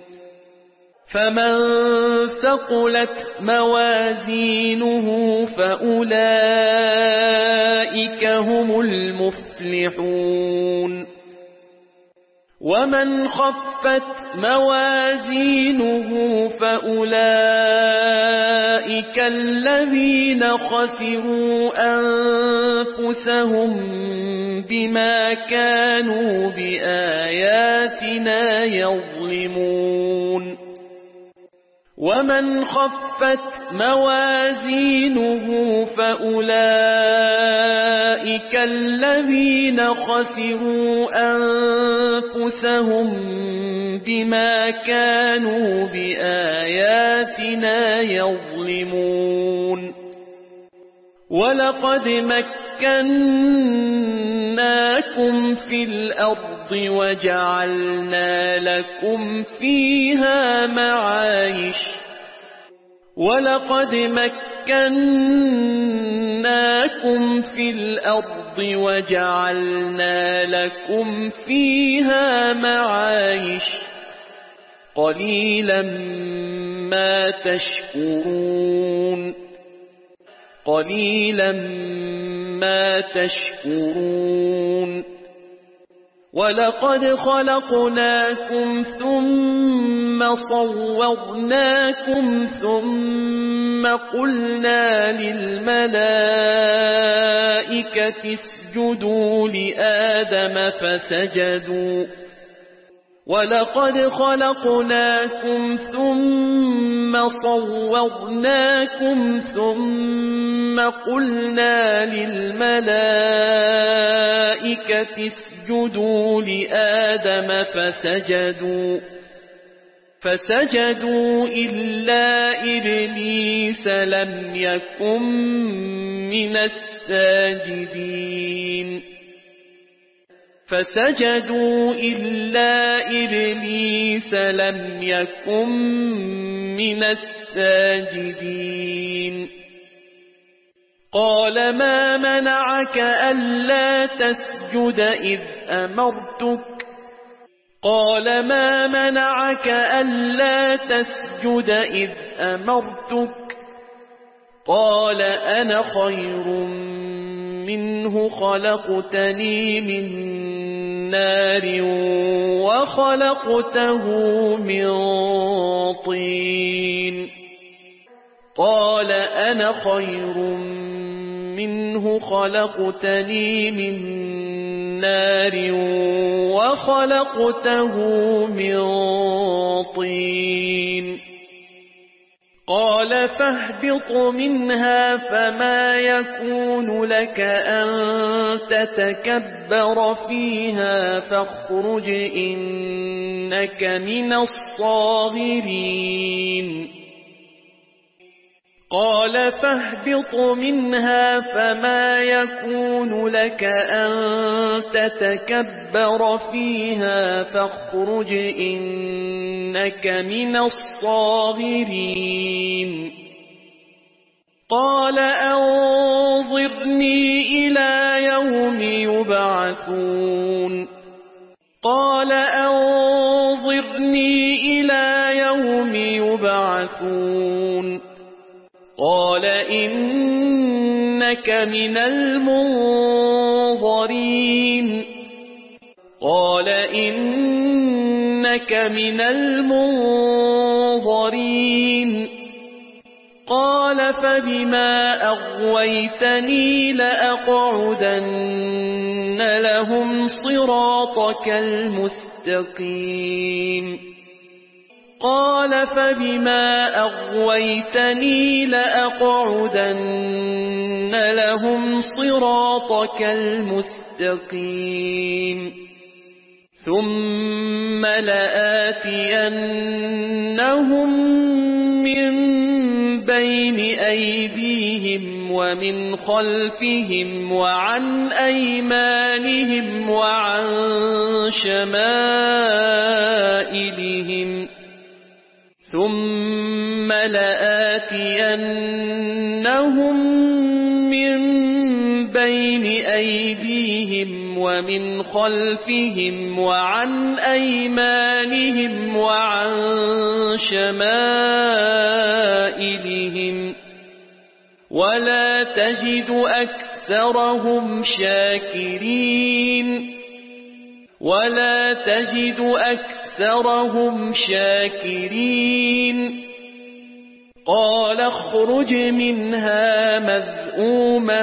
ومن خفت موازينه فأولئك الذين خسروا أنفسهم بما كانوا بآياتنا يظلمون ومن خفت موازينه فأولئك الذين خسروا أنفسهم بما كانوا بآياتنا يظلمون ولقد مكناكم في الأرض وجعلنا لكم فيها معايش قليلا ما تشكرون ولقد خلقناكم ثم صورناكم ثم قلنا للملائكة اسجدوا لآدم فسجدوا فسجدوا إلا إبليس لم يكن من الساجدين قال ما منعك ألا تسجد إذ أمرتك قال أنا خير منه خلقتني من نار وخلقته من طين قال أنا خير منه خلقتني من نار وخلقته من طين قال فاهبط منها فما يكون لك أن تتكبر فيها فاخرج إنك من الصاغرين قال أنظرني إلى يوم يبعثون فاحشرني إلى يوم يبعثون قال إنك من المنظرين قال إنك من المنظرين قال فبما أغويتني لأقعدن لهم صراطك المستقيم قال فبما أغويتني لأقعدن لهم صراطك المستقيم ثم لآتينهم من بين أيديهم ومن خلفهم وعن أيمانهم وعن شمائلهم ثم لآتينهم من بين أيديهم ومن خلفهم وعن أيمانهم وعن شمائلهم ولا تجد أكثرهم شاكرين ولا تجد أكثرهم شاكرين قال اخرج منها مذءوما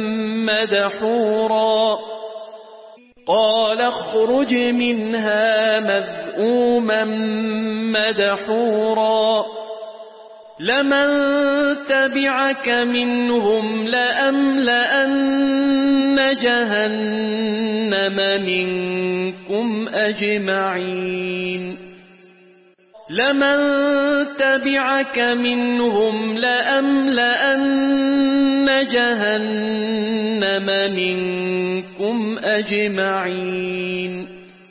مدحورا قال اخرج منها مذءوما مدحورا لمن تبعك منهم لأملأن جهنم منكم أجمعين لمن تبعك منهم لأملأن جهنم منكم أجمعين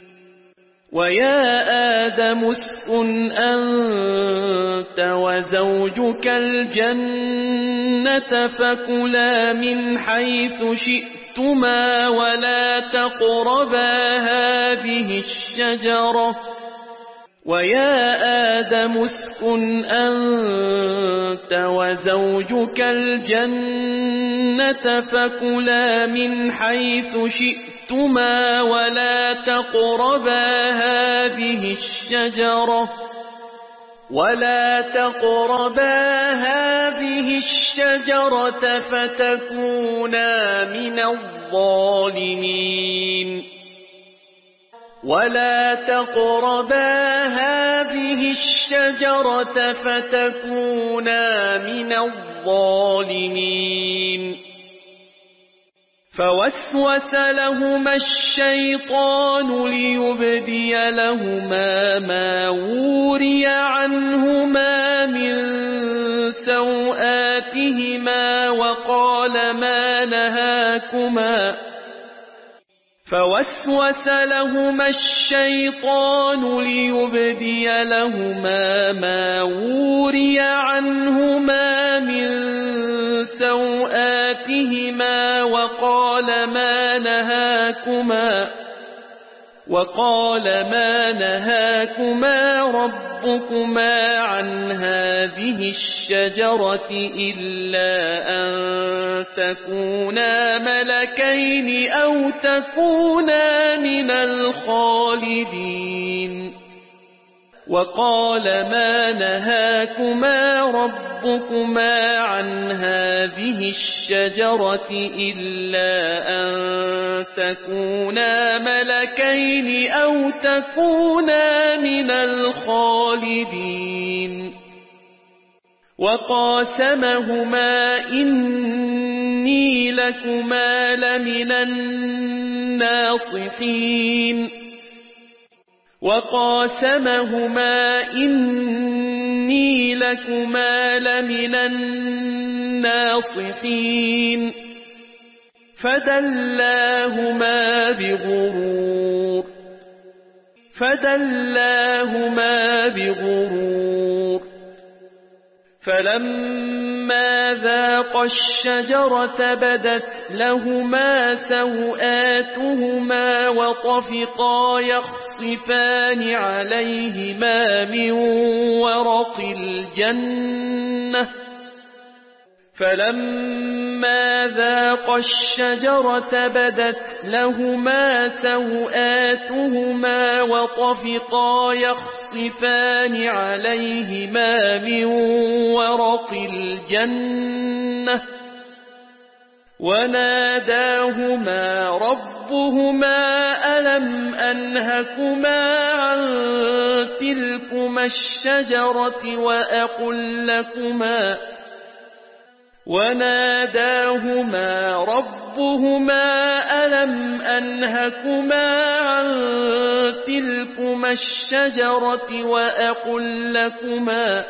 ويا آدم اسكن أنت وزوجك الجنة فكلا من حيث شئتما ولا تقربا هذه الشجرة ويا آدم اسكن أنت وزوجك الجنة فكلا من حيث شئتما ولا تقربا هذه الشجرة فتكونا من الظالمين ولا تقربا هذه الشجرة فتكونا من الظالمين فوسوس لهما الشيطان ليبدي لهما ما وري عنهما من سوآتهما فوسوس لهما الشيطان ليبدي لهما ما وري عنهما من سوآتهما وقال ما نهاكما ربكما عن هذه الشجرة إلا أن تكونا ملكين أو تكونا من الخالدين وقال ما نهاكما ربكما عن هذه الشجرة إلا أن تكونا ملكين أو تكونا من الخالدين وقاسمهما إني لكما لمن الناصحين فلما ذاقا الشجرة بدت لهما سوآتهما وطفقا يخصفان عليهما من ورق الجنة فلما ذاقا الشجرة بدت لهما سوآتهما وطفقا يخصفان عليهما من ورق الجنة وناداهما ربهما ألم أنهكما عن تلكما الشجرة وأقل لكما وناداهما ربهما ألم أنهكما عن تلكما الشجرة وأقل لكما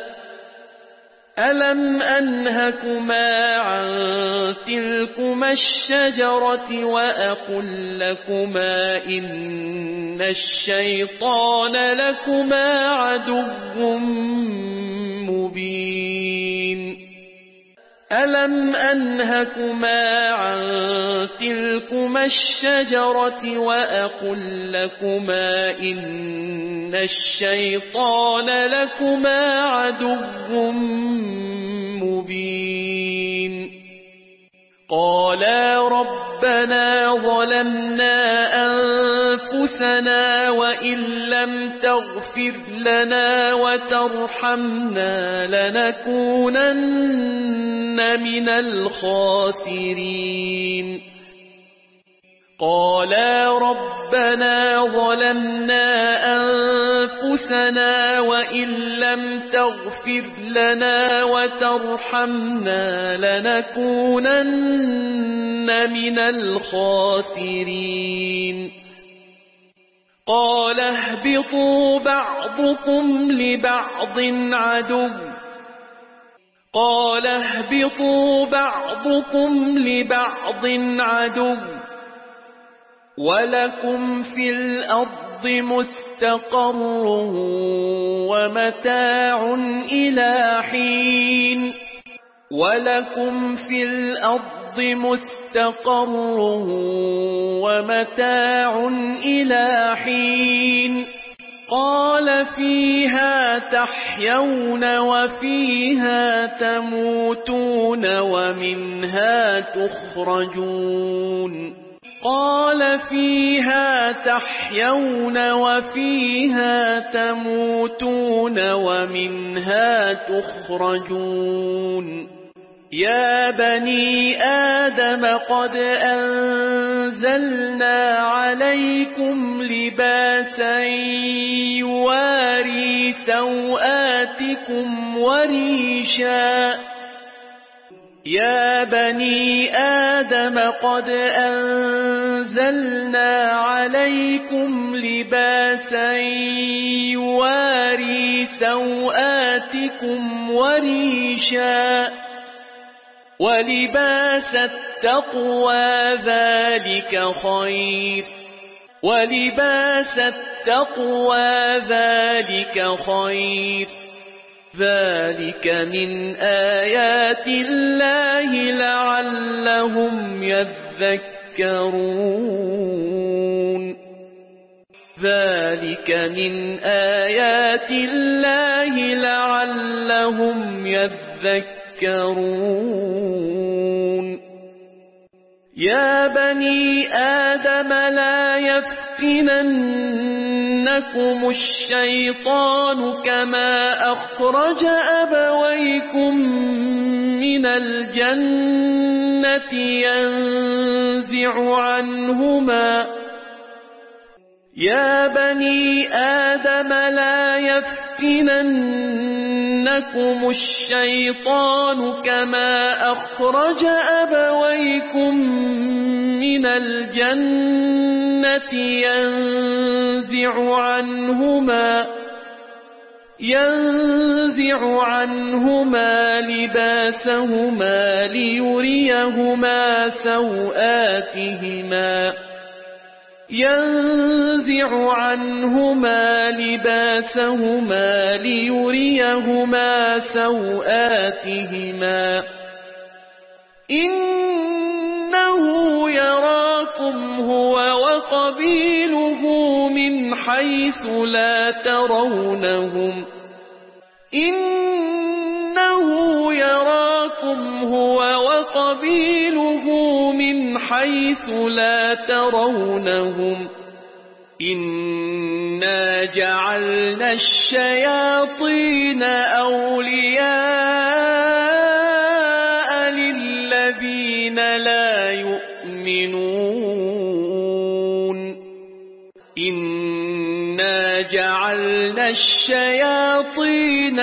إن الشيطان لكما عدو مبين ألم أنهكما عن تلكما الشجرة وأقل لكما إن الشيطان لكما عدو مبين قالا ربنا ظلمنا أنفسنا وإن لم تغفر لنا وترحمنا لنكونن من الخاسرين قالا ربنا ظلمنا أنفسنا وإن لم تغفر لنا وترحمنا لنكونن من الخاسرين قال اهبطوا بعضكم لبعض عدو ولكم في الأرض مستقر ومتاع إلى حين قال فيها تحيون وفيها تموتون ومنها تخرجون قال فيها تحيون وفيها تموتون ومنها تخرجون يا بني آدم قد أنزلنا عليكم لباسا يواري سوآتكم وريشا يا بني آدم قد أنزلنا عليكم لباسا يواري سوآتكم وريشا ولباس التقوى ذلك خير ذلك من آيات الله لعلهم يذكرون يا بني آدم لا يفتننكم الشيطان كما أخرج أبويكم من الجنة ينزع عنهما يا بني آدم لا يفتننكم الشيطان كما أخرج أبويكم من الجنة ينزع عنهما لباسهما ليريهما سوآتهما ينزع عنهما لباسهما ليريهما سوآتهما إنه يراكم هو وقبيله من حيث لا ترونهم إنه يراكم هو وقبيله من حيث لا ترونهم إنا جعلنا الشياطين أولياء للذين لا يؤمنون إنا جعلنا الشياطين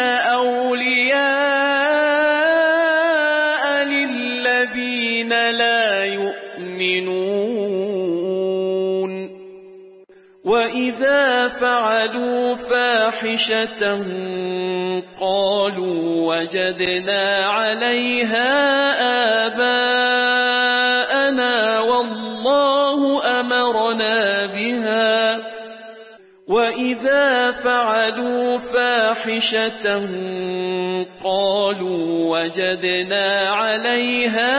أولياء للذين لا يؤمنون وإذا فعلوا فاحشة قالوا وجدنا عليها آباءنا والله أمرنا بها وإذا فعلوا فاحشة قالوا وجدنا عليها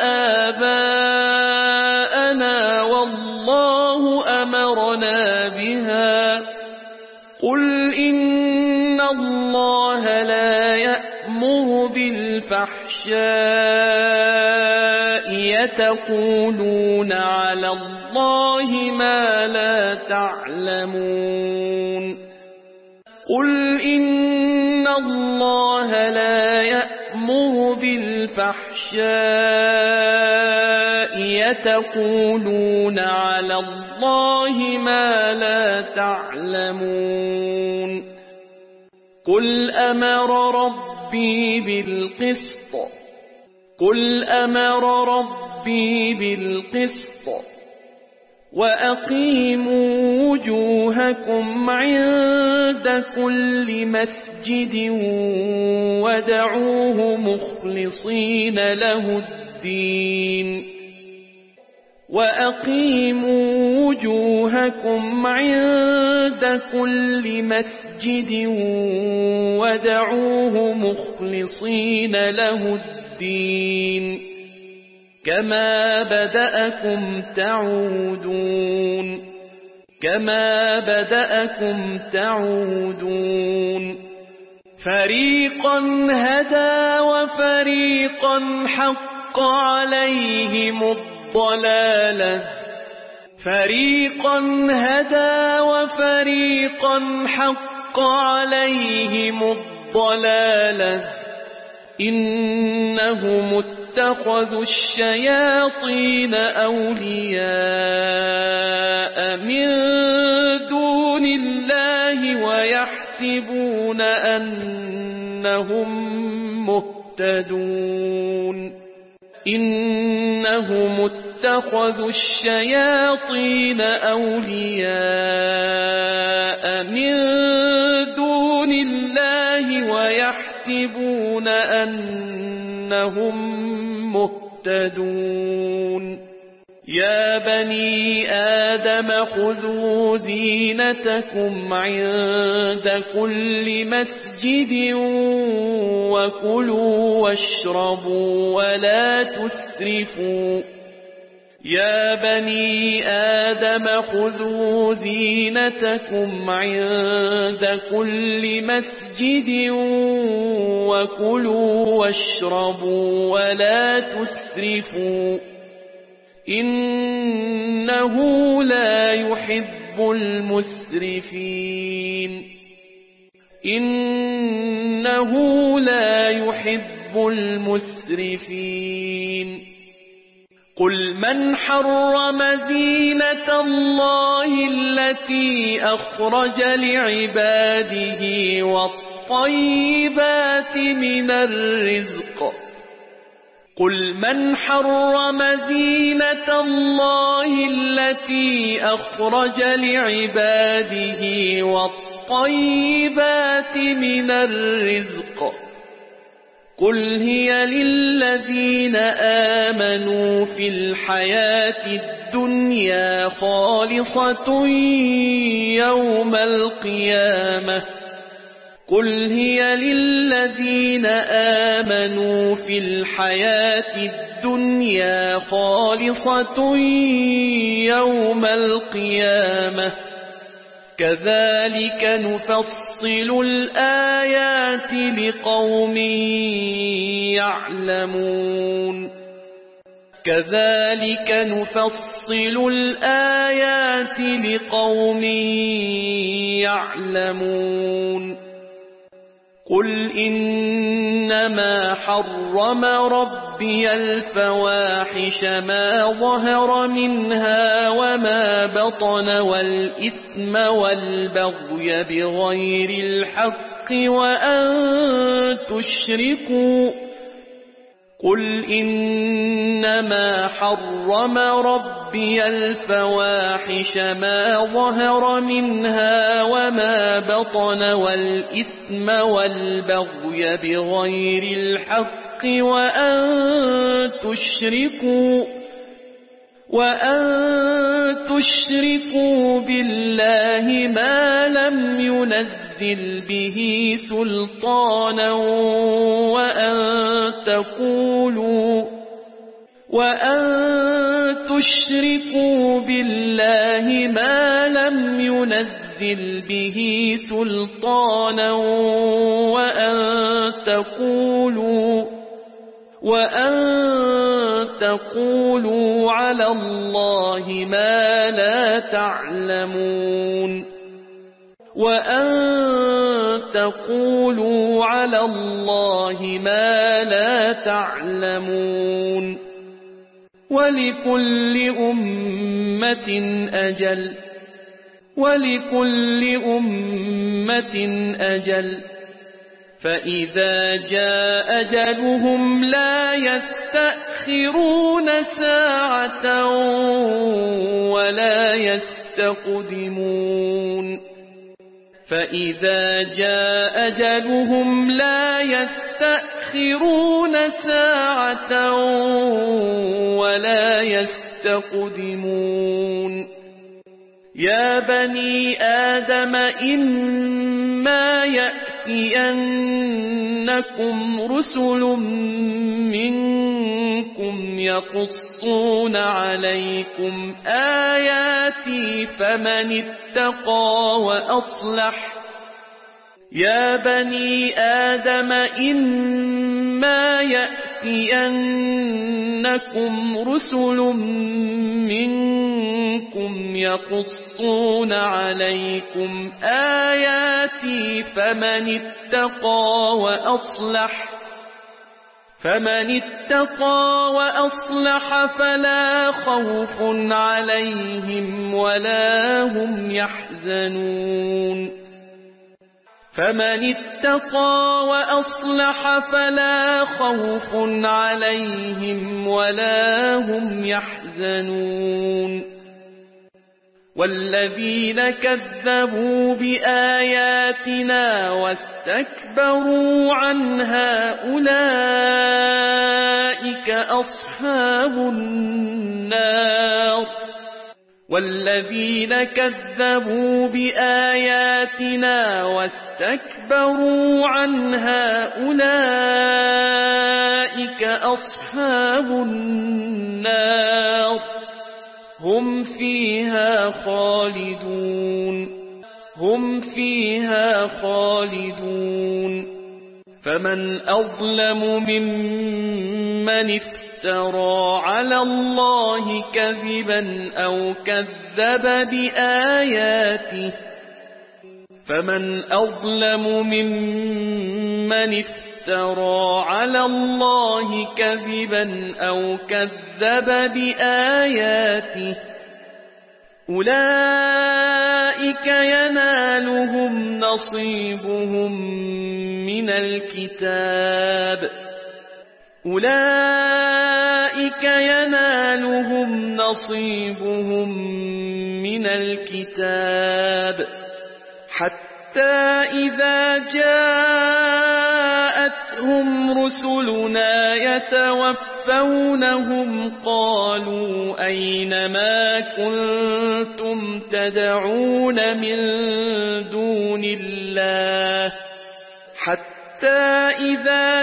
آباءنا والله أمرنا بها قل إن الله لا يأمر بالفحشاء يتقولون على الله ما لا تعلمون قل إن الله لا يأمر بالفحشاء يتقولون على الله ما لا تعلمون قل أمر ربي بالقسط وأقيموا وجوهكم عند كل مسجد ودعوه مخلصين له الدين وأقيموا وجوهكم عند كل مسجد ودعوه مخلصين له الدين كما بدأكم تعودون فريقا هدى وفريقا حق عليهم الضلالة إنهم اتخذوا الشياطين أولياء من دون الله ويحسبون أنهم مهتدون إنهم اتخذوا الشياطين أولياء من دون الله ويحسبون أنهم مهتدون يا بني آدم خذوا زينتكم عند كل مسجد وكلوا واشربوا ولا تسرفوا يا بني آدم خذوا زينتكم عند كل مسجد وكلوا واشربوا ولا تسرفوا إنه لا يحب المسرفين قل من حرم زينة الله التي أخرج لعباده والطيبات من الرزق قل من حرم زينة الله التي أخرج لعباده والطيبات من الرزق قل هي للذين آمنوا في الحياة الدنيا خالصة يوم القيامة. قل هي للذين آمنوا في الحياة الدنيا خالصة يوم القيامة. كذلك نفصل الآيات لقوم يعلمون. كذلك نفصل الآيات لقوم يعلمون. قل إنما حرم ربي الفواحش ما ظهر منها وما بطن والإثم والبغي بغير الحق وأن تشركوا. قل إنما حرم ربي الفواحش ما ظهر منها وما بطن والإثم والبغي بغير الحق وأن تشركوا بالله ما لم ينزل به سلطانا وأن تشركوا بالله ما لم ينزل به سلطانا وأن تقولوا على الله ما لا تعلمون. وأن تقولوا على الله ما لا تعلمون. ولكل أمة أجل فإذا جاء أجلهم لا يستأخرون ساعة ولا يستقدمون. فإذا جاء أجلهم لا يستأخرون ساعة ولا يستقدمون. يا بني آدم إما يأتينكم رسل منكم يقصون عليكم آياتي فمن اتقى وأصلح. يا بني آدم إما يأتينكم رسل منكم يقصون عليكم آياتي فمن اتقى وأصلح فلا خوف عليهم ولا هم يحزنون. فمن اتقى وأصلح فلا خوف عليهم ولا هم يحزنون. والذين كذبوا بآياتنا واستكبروا عنها أولئك أصحاب النار. والذين كذبوا بآياتنا واستكبروا عنها أولئك أصحاب النار هم فيها خالدون. فمن أظلم ممن افترى على الله كذبا أو كذب بآياته. فمن أظلم ممن افترى على الله كذبا أو كذب بآياته. أولئك ينالهم نصيبهم من الكتاب. أولئك ينالهم نصيبهم من الكتاب حتى إذا جاء جاءتهم رسلنا يتوفونهم قالوا أين ما كنتم تدعون من دون الله حتى إذا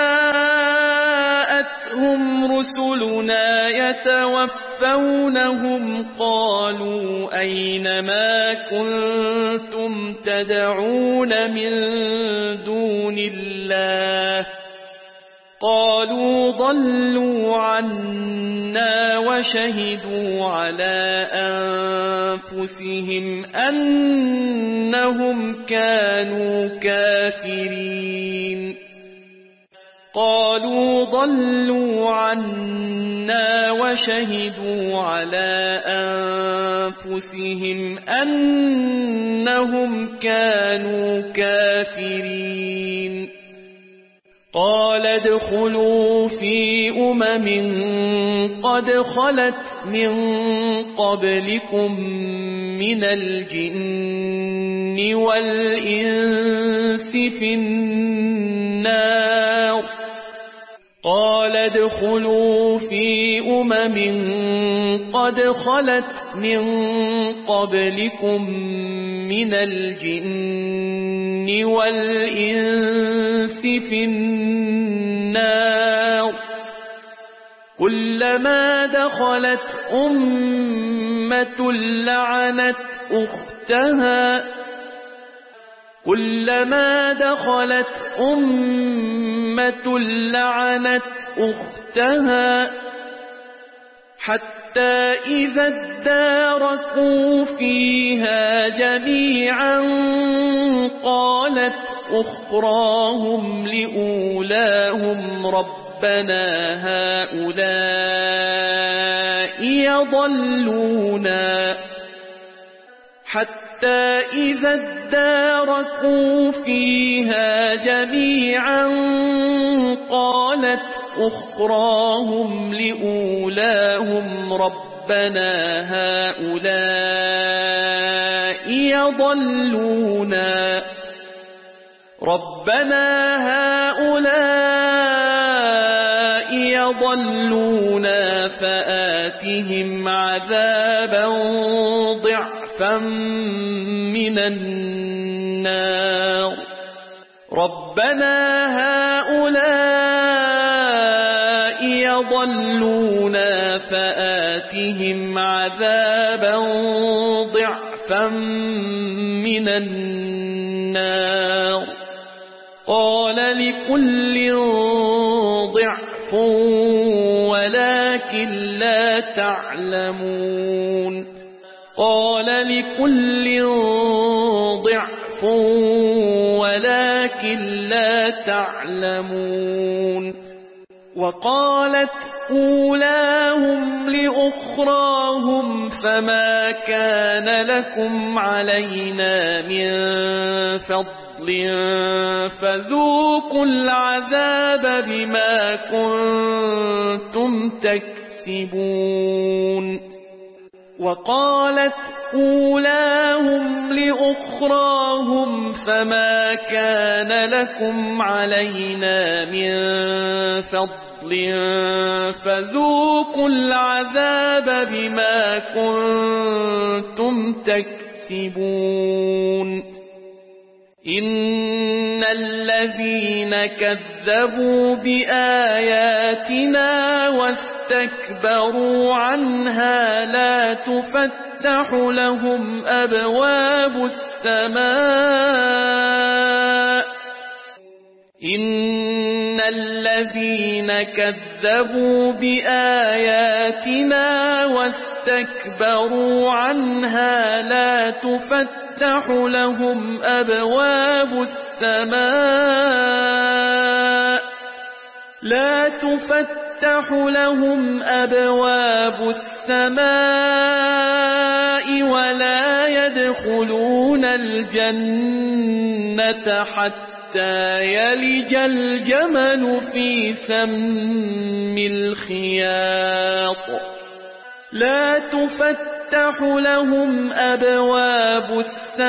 جاءتهم رسلنا يتوفونهم قالوا أين ما كنتم تدعون من دون الله قالوا ضلوا عنا وشهدوا على أنفسهم أنهم كانوا كافرين قالوا ضلوا عنا وشهدوا على أنفسهم أنهم كانوا كافرين قال ادخلوا في قد خلت من قبلكم من الجن والإنس في النار قال ادخلوا في قد خلت من قبلكم من الجن والإنس في النار كلما دخلت أمة لعنت أختها كلما دخلت أمة لعنت أختها حتى إذا اداركوا فيها جميعا قالت أخراهم لأولاهم ربنا هؤلاء يضلونا حتى إذا اداركوا فيها جميعا قالت أخراهم لأولاهم ربنا هؤلاء يضلونا فآتهم عذابا ضعفا من النار ربنا هؤلاء يضلونا فآتهم عذابا ضعفا من النار قال لكل ضعف ولكن لا تعلمون قال لكل ضعف ولكن لا تعلمون وقالت أولاهم لأخراهم فما كان لكم علينا من فضل فذوقوا العذاب بما كنتم تكسبون وقالت أولاهم لأخراهم فما كان لكم علينا من فضل فذوقوا العذاب بما كنتم تكسبون إن الذين كذبوا بآياتنا واستكبروا عنها لا تفتح لهم أبواب السماء إن الذين كذبوا بآياتنا واستكبروا عنها لا تفتح لهم أبواب السماء ولا يدخلون الجنة حتى يلج الجمل في سم الخياط لا تفتح لهم أبواب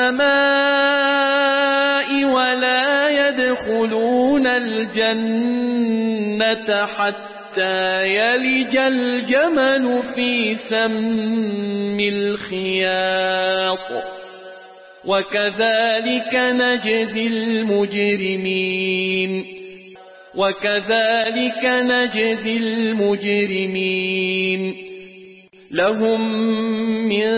السماء ولا يدخلون الجنة حتى يلج الجمل في سم الخياط وكذلك نجزي المجرمين لهم من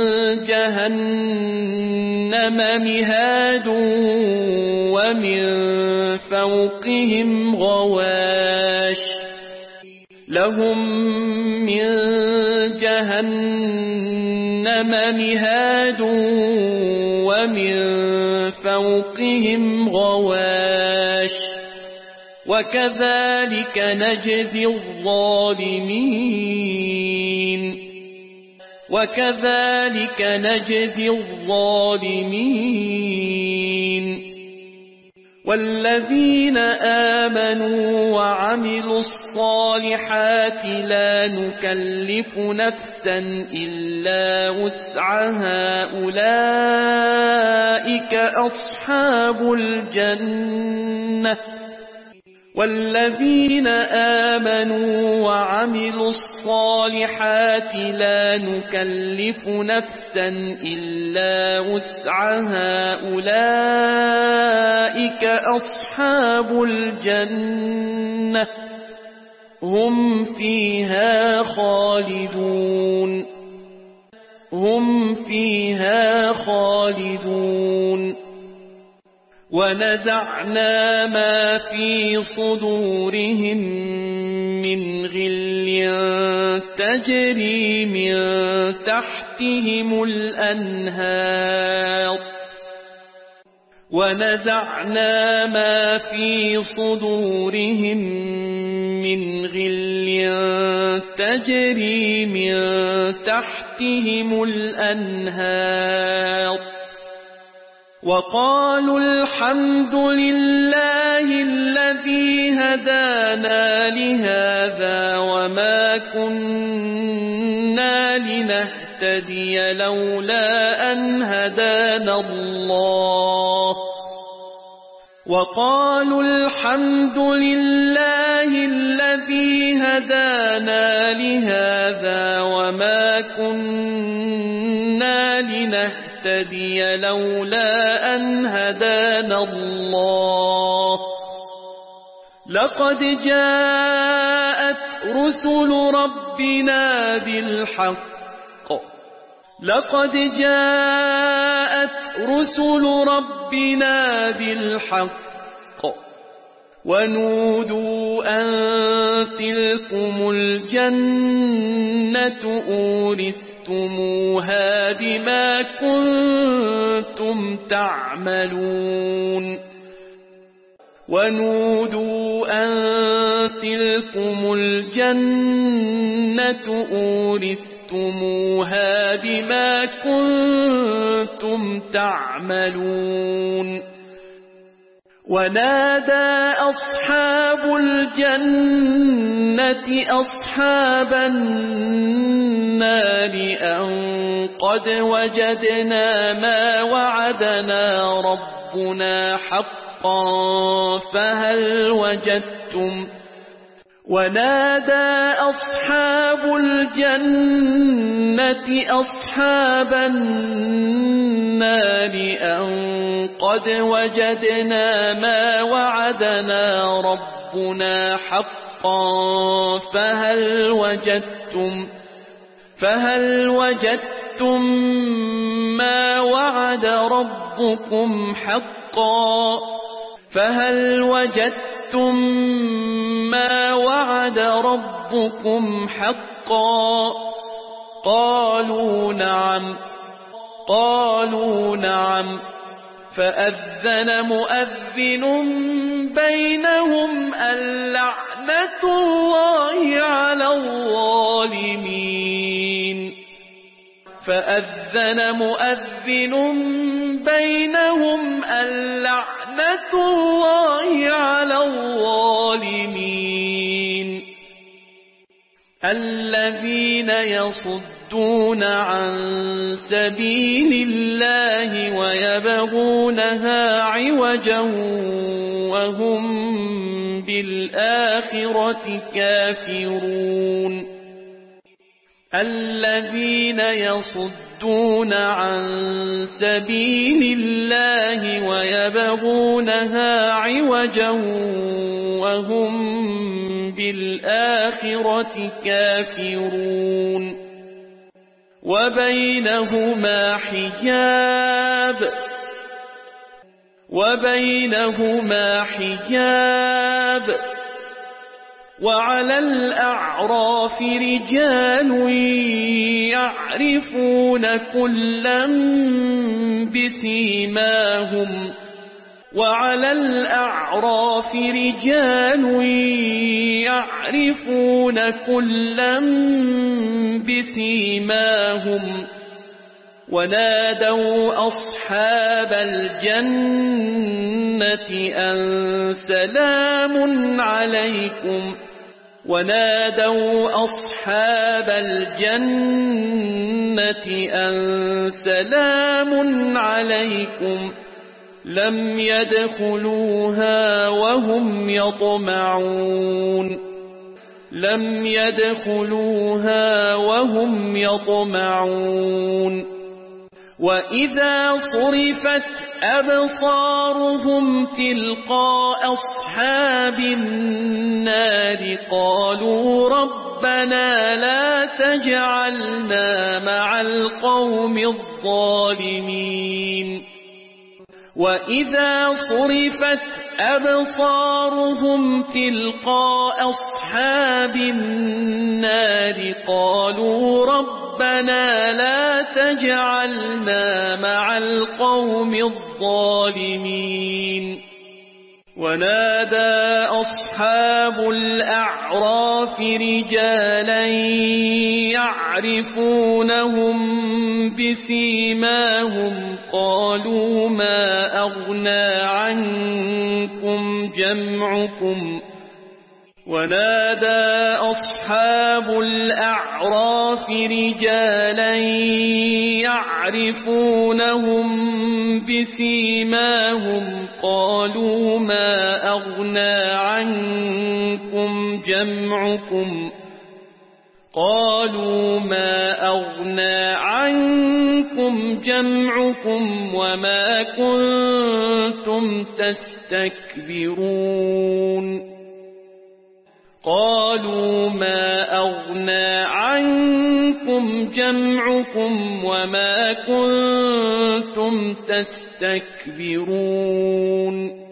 جهنم مهاد ومن فوقهم غواش وكذلك نجزي الظالمين والذين آمنوا وعملوا الصالحات لا نكلف نفسا إلا وسعها أولئك أصحاب الجنة والذين آمنوا وعملوا الصالحات لا نكلف نفسا إلا وسعها أولئك أصحاب الجنة هم فيها خالدون ونزعنا ما في صدورهم من غل تجري من تحتهم الأنهار وقالوا الحمد لله الذي هدانا لهذا وما كنا لنهتدي لولا أن هدانا الله لقد جاءت رسل ربنا بالحق ونودوا أن تلكم الجنة أورثتموها بما كنتم تعملون ونادى أصحاب الجنة أصحاب النار أن قد وجدنا ما وعدنا ربنا حقا فهل وجدتم ونادى أصحاب الجنة أصحاب النار أن قد وجدنا ما وعدنا ربنا حقا فهل وجدتم ما وعد ربكم حقا قالوا نعم فأذن مؤذن بينهم اللعنة الله على الظالمين الذين يصدون عن سبيل الله ويبغونها عوجا وهم بالآخرة كافرون الذين يصدون عن سبيل الله ويبغونها عوجا وهم بالآخرة كافرون وبينهما حجاب وعلى الأعراف رجال يعرفون كلا بسيماهم ونادوا أصحاب الجنة أن سلام عليكم لم يدخلوها وهم يطمعون وإذا صرفت أبصارهم تلقاء أصحاب النار قالوا ربنا لا تجعلنا مع القوم الظالمين وإذا صرفت أبصارهم تلقاء أصحاب النار قالوا ربنا لا تجعلنا مع القوم الظالمين ونادى أصحاب الأعراف رجالا يعرفونهم بسيماهم قالوا ما أغنى عنكم جمعكم وما كنتم تستكبرون قالوا ما أغنى عنكم جمعكم وما كنتم تستكبرون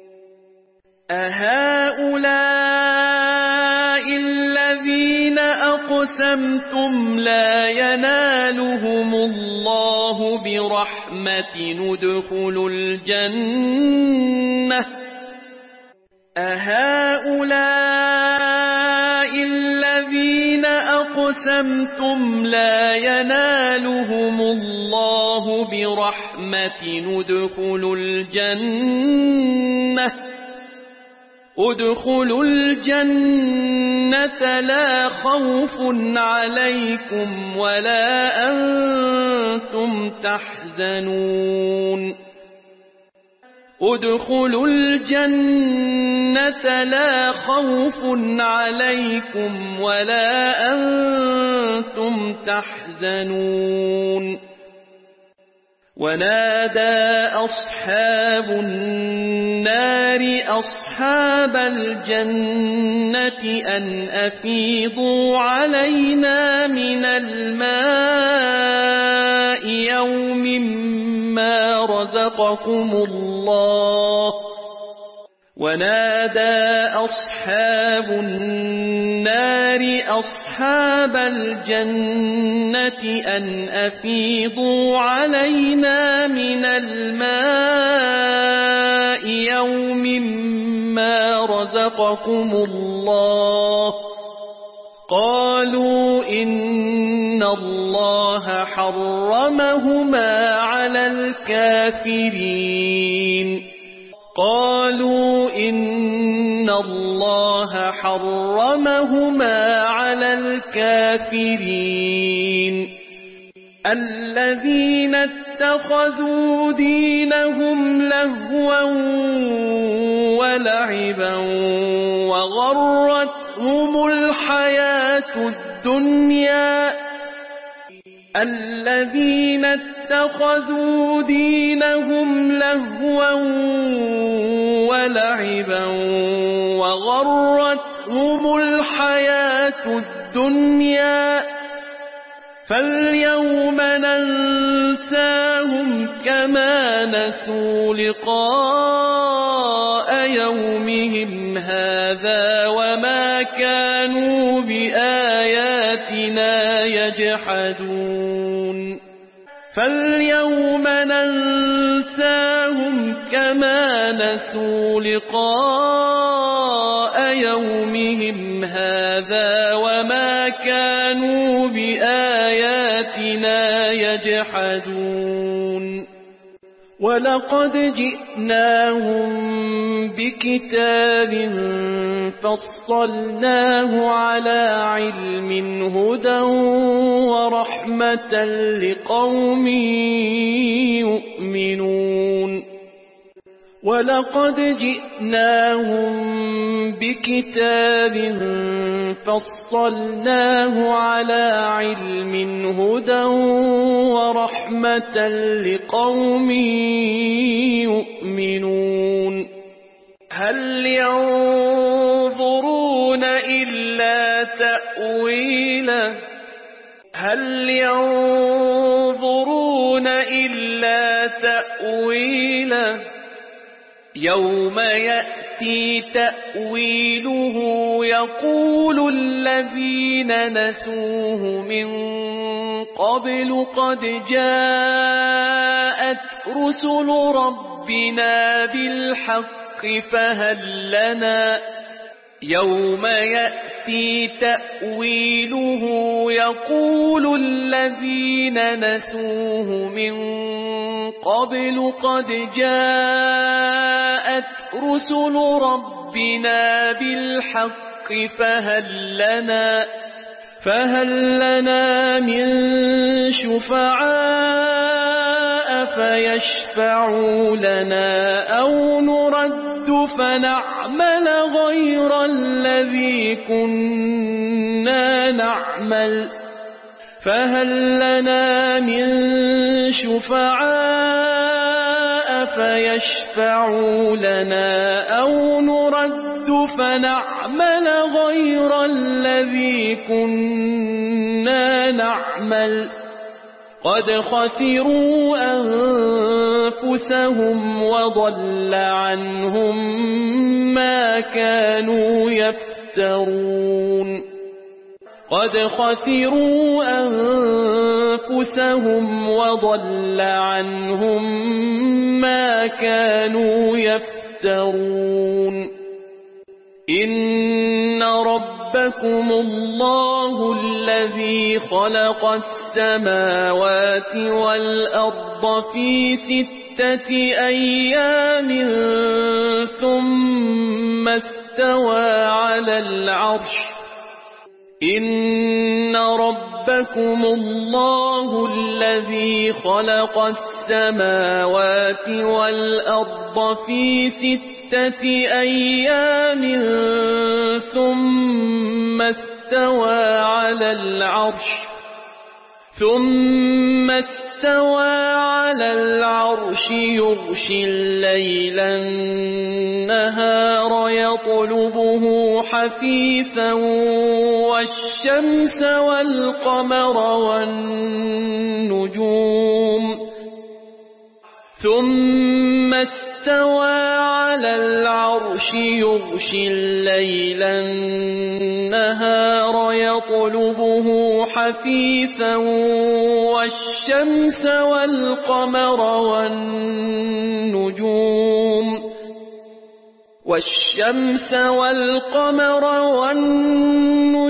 أهؤلاء الذين أقسمتم لا ينالهم الله برحمة ادخلوا الجنة لا خوف عليكم ولا أنتم تحزنون ادخلوا الجنة لا خوف عليكم ولا أنتم تحزنون ونادى أصحاب النار أصحاب الجنة أن أفيضوا علينا من الماء يوم ما رزقكم الله ونادى أصحاب النار أصحاب الجنة أن أفيضوا علينا من الماء يوم ما رزقكم الله قالوا إن الله حرمهما على الكافرين قالوا إن الله حرمهما على الكافرين الذين اتخذوا دينهم لهوا ولعبا وغرتهم الحياة الدنيا الذين اتخذوا دينهم لهوا ولعبا وغرتهم الحياة الدنيا فاليوم ننساهم كما نسوا لقاء يومهم هذا وما كانوا بآياتنا يجحدون فاليوم ننساهم كما نسوا لقاء يومهم هذا وما كانوا بآياتنا يجحدون ولقد جئناهم بكتاب فصلناه على علم هدى ورحمة لقوم يؤمنون ولقد جئناهم بكتاب فصلناه على علم هدى ورحمة لقوم يؤمنون هل ينظرون إلا تأويله يوم يأتي تأويله يقول الذين نسوه من قبل قد جاءت رسل ربنا بالحق يوم يأتي تأويله يقول الذين نسوه من قبل قد جاءت رسل ربنا بالحق فهل لنا من شفعاء فيشفعوا لنا أو نرد فنعمل غير الذي كنا نعمل فهل لنا من شفعاء فيشفعوا لنا أو نرد فنعمل غير الذي كنا نعمل قد خسروا أنفسهم وضل عنهم ما كانوا يفترون قد خسروا أنفسهم وضل عنهم ما كانوا يفترون إن ربكم الله الذي خلق السماوات والأرض في 6 أيام ثم استوى على العرش إن ربكم الله الذي خلق السماوات والأرض في 6 أيام ثم استوى على العرش يغشي الليل النهار يطلبه حثيثا والشمس والقمر والنجوم ثم استوى على العرش يغشي الليل النهار يطلبه حثيثا والشمس والقمر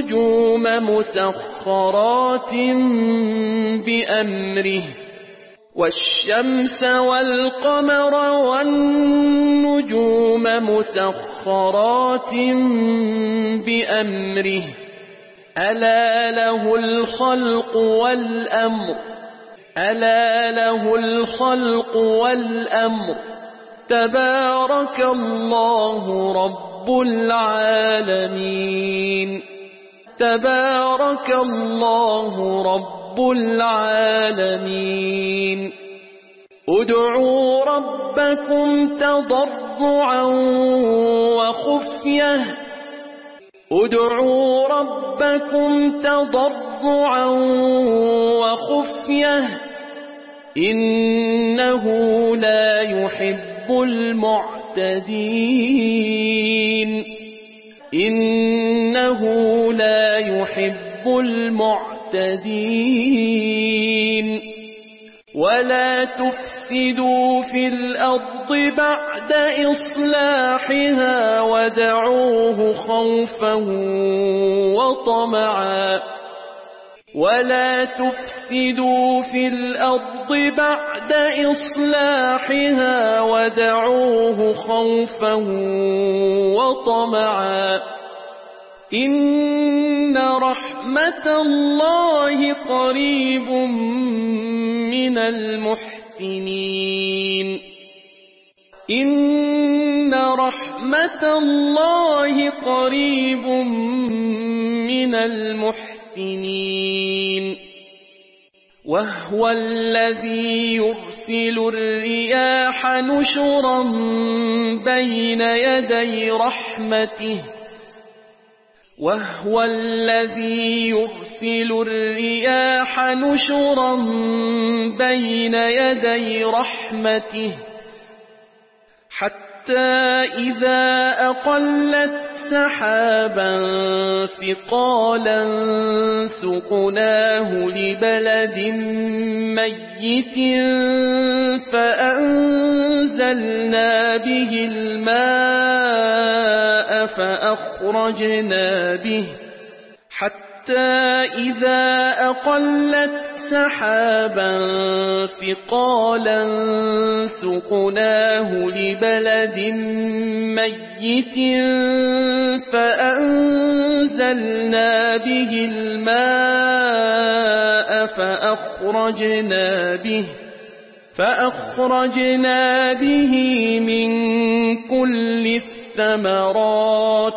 والنجوم مسخرات بأمره والشمس والقمر والنجوم مسخرات بأمره ألا له الخلق والأمر ألا له الخلق والأمر تبارك الله رب العالمين تبارك الله رب العالمين ادعوا ربكم تضرعا وخفية ادعوا ربكم تضرعا وخفية إنه لا يحب المعتدين إنه لا يحب المعتدين ولا تفسدوا في الأرض بعد إصلاحها ودعوه خوفا وطمعا ولا تفسدوا في الأرض بعد إصلاحها ودعوه خوفا وطمعا إن رحمة الله قريب من المحسنين إن رحمة الله قريب من المحسنين وهو الذي يرسل الرياح نشرا بين يدي رحمته وهو الذي يرسل الرياح نشرا بين يدي رحمته حتى إذا أقلت سحابا ثقالا سقناه لبلد ميت فأنزلنا به الماء فأخرجنا به حتى إذا أقلت سحابا ثقالا سقناه لبلد ميت فأنزلنا به الماء فأخرجنا به من كل الثمرات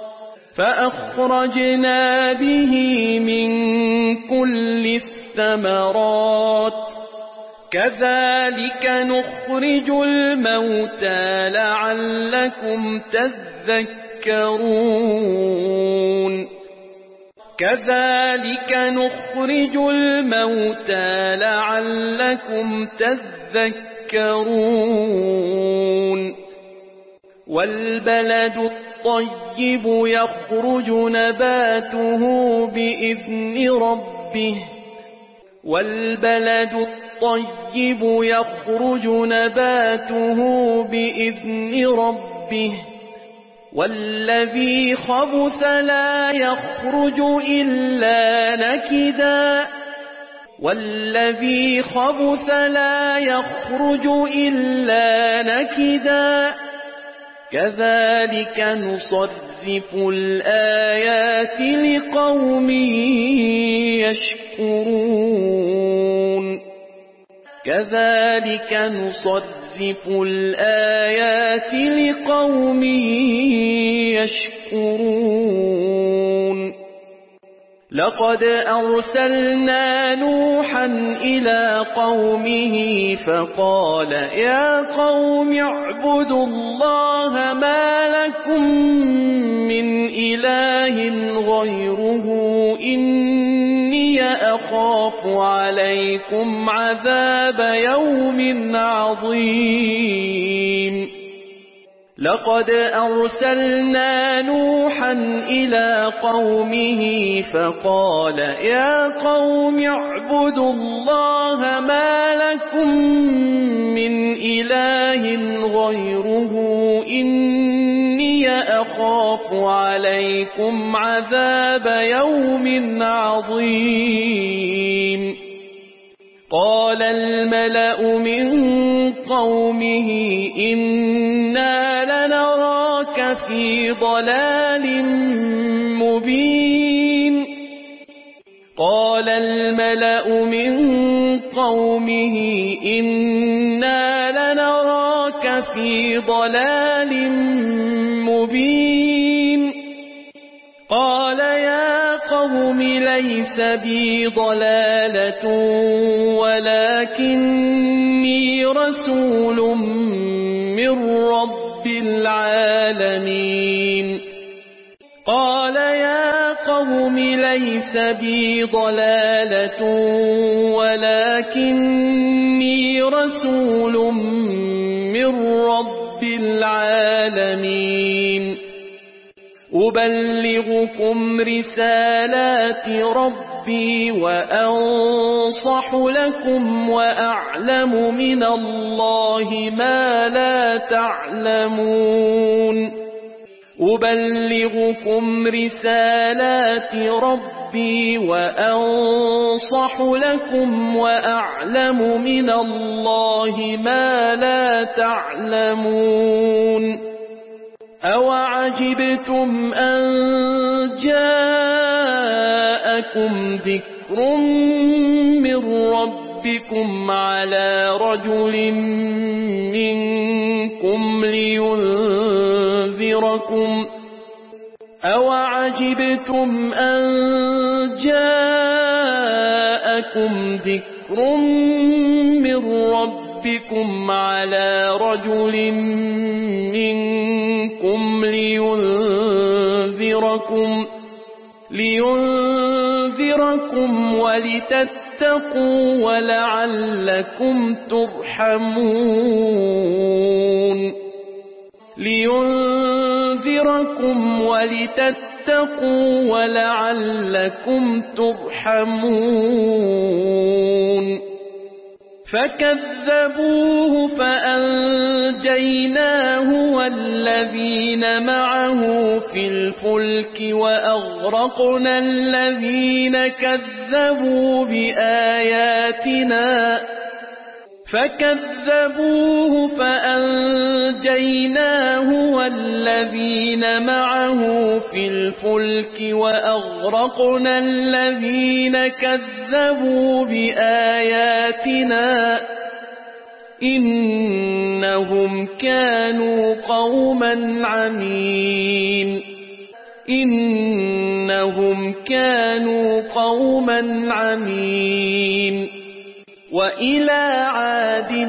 كذلك نخرج الموتى لعلكم تذكرون والبلد الطيب يخرج نباته بإذن ربه والذي خبث لا يخرج إلا نكدا كذلك نصرف الآيات لقوم يشكرون لقد أرسلنا نوحا إلى قومه فقال يا قوم اعبدوا الله ما لكم من إله غيره إني أخاف عليكم عذاب يوم عظيم لقد أرسلنا نوحا إلى قومه فقال يا قوم اعبدوا الله ما لكم من إله غيره إني أخاف عليكم عذاب يوم عظيم قال الملأ من قومه إنا لنراك في ضلال مبين قال الملأ من قومه إنا لنراك في ضلال مبين قال يا قوم ليس بي ضلالة ولكني رسول من رب العالمين قال يا قوم ليس بي ضلالة ولكني رسول من رب العالمين أبلغكم رسالات ربي وأنصح لكم وأعلم من الله ما لا تعلمون أبلغكم رسالات ربي وأنصح لكم وأعلم من الله ما لا تعلمون أوعجبتم أن جاءكم ذكر من ربكم على رجل منكم لينذركم أوعجبتم أن جاءكم ذكر من ربكم على رجل منكم لينذركم ولتتقوا ولعلكم ترحمون لينذركم ولتتقوا ولعلكم ترحمون فكذبوه فأنجيناه والذين معه في الفلك وأغرقنا الذين كذبوا بآياتنا فكذبوه فأنجيناه والذين معه في الفلك وأغرقنا الذين كذبوا بآياتنا إنهم كانوا قوما عمين إنهم كانوا قوما عمين وإلى عاد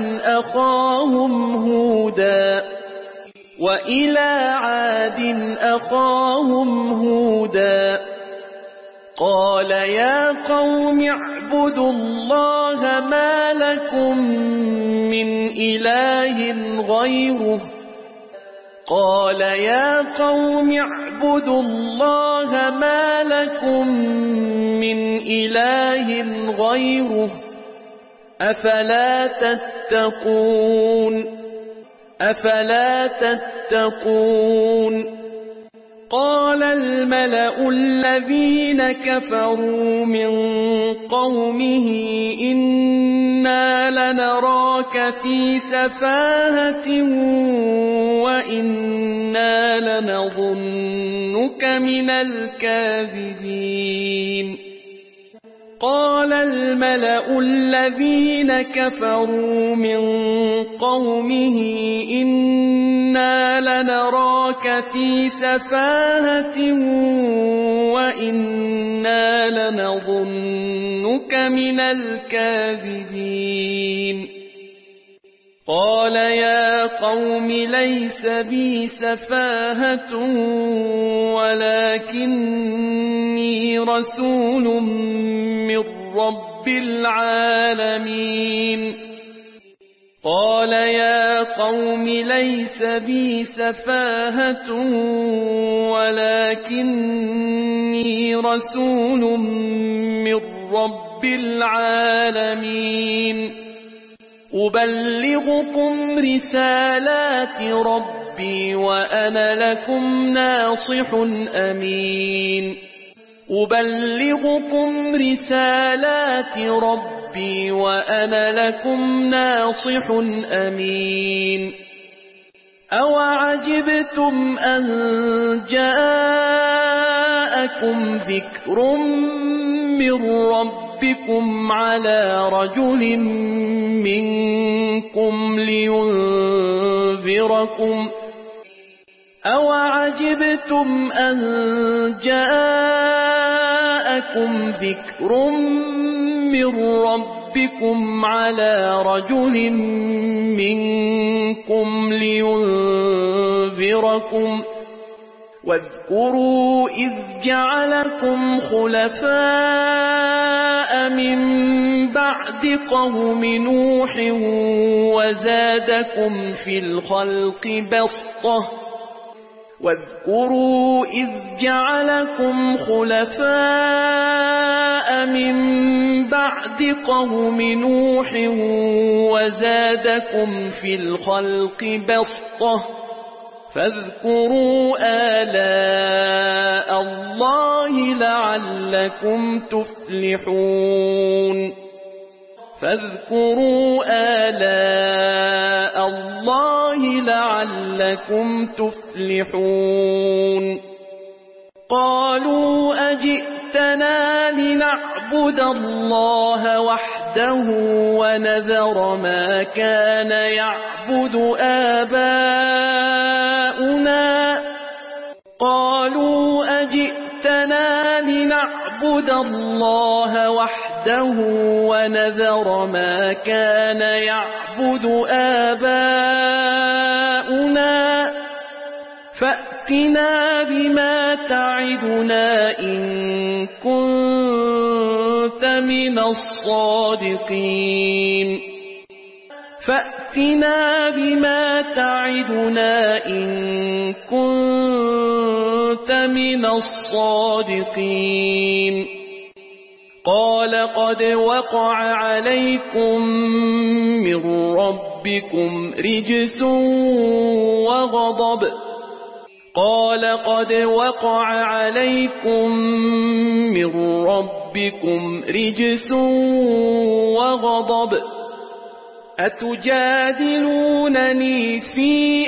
أخاهم هودا قال يا قوم اعبدوا الله ما لكم من إله غيره أفلا تتقون قال الملأ الذين كفروا من قومه إنا لنراك في سفاهة وإنا لنظنك من الكاذبين قال الملأ الذين كفروا من قومه إنا لنراك في سفاهة وإنا لنظنك من الكاذبين قال يا قوم ليس بي سفاهة ولكني رسول من رب العالمين قال يا قوم ليس بي سفاهة ولكني رسول من رب العالمين أبلغكم رسالات ربي وأنا لكم ناصح أمين أبلغكم رسالات ربي وأنا لكم ناصح أمين أوعجبتم أن جاءكم ذكر من ربكم على رجل منكم لينذركم أوعجبتم أن جاءكم ذكر من ربكم على رجل منكم لينذركم واذكروا إذ جعلكم خلفاء من بعد قوم نوح وزادكم في الخلق بسطة واذكروا إذ جعلكم خلفاء من بعد قوم نوح وزادكم في الخلق بسطة فاذكروا آلاء الله لعلكم تفلحون فاذكروا آلاء الله لعلكم تفلحون قالوا أجئتنا لنعبد الله وحده ونذر ما كان يعبد آباؤنا قالوا أجئتنا لنعبد الله وحده ونذر ما كان يعبد آباؤنا فأتنا بما تعدنا إن كنت من الصادقين فأتنا بما تعدنا إن كنت من الصادقين قال قد وقع عليكم من ربكم رجس وغضب قال قد وقع عليكم من ربكم رجس وغضب أتجادلونني في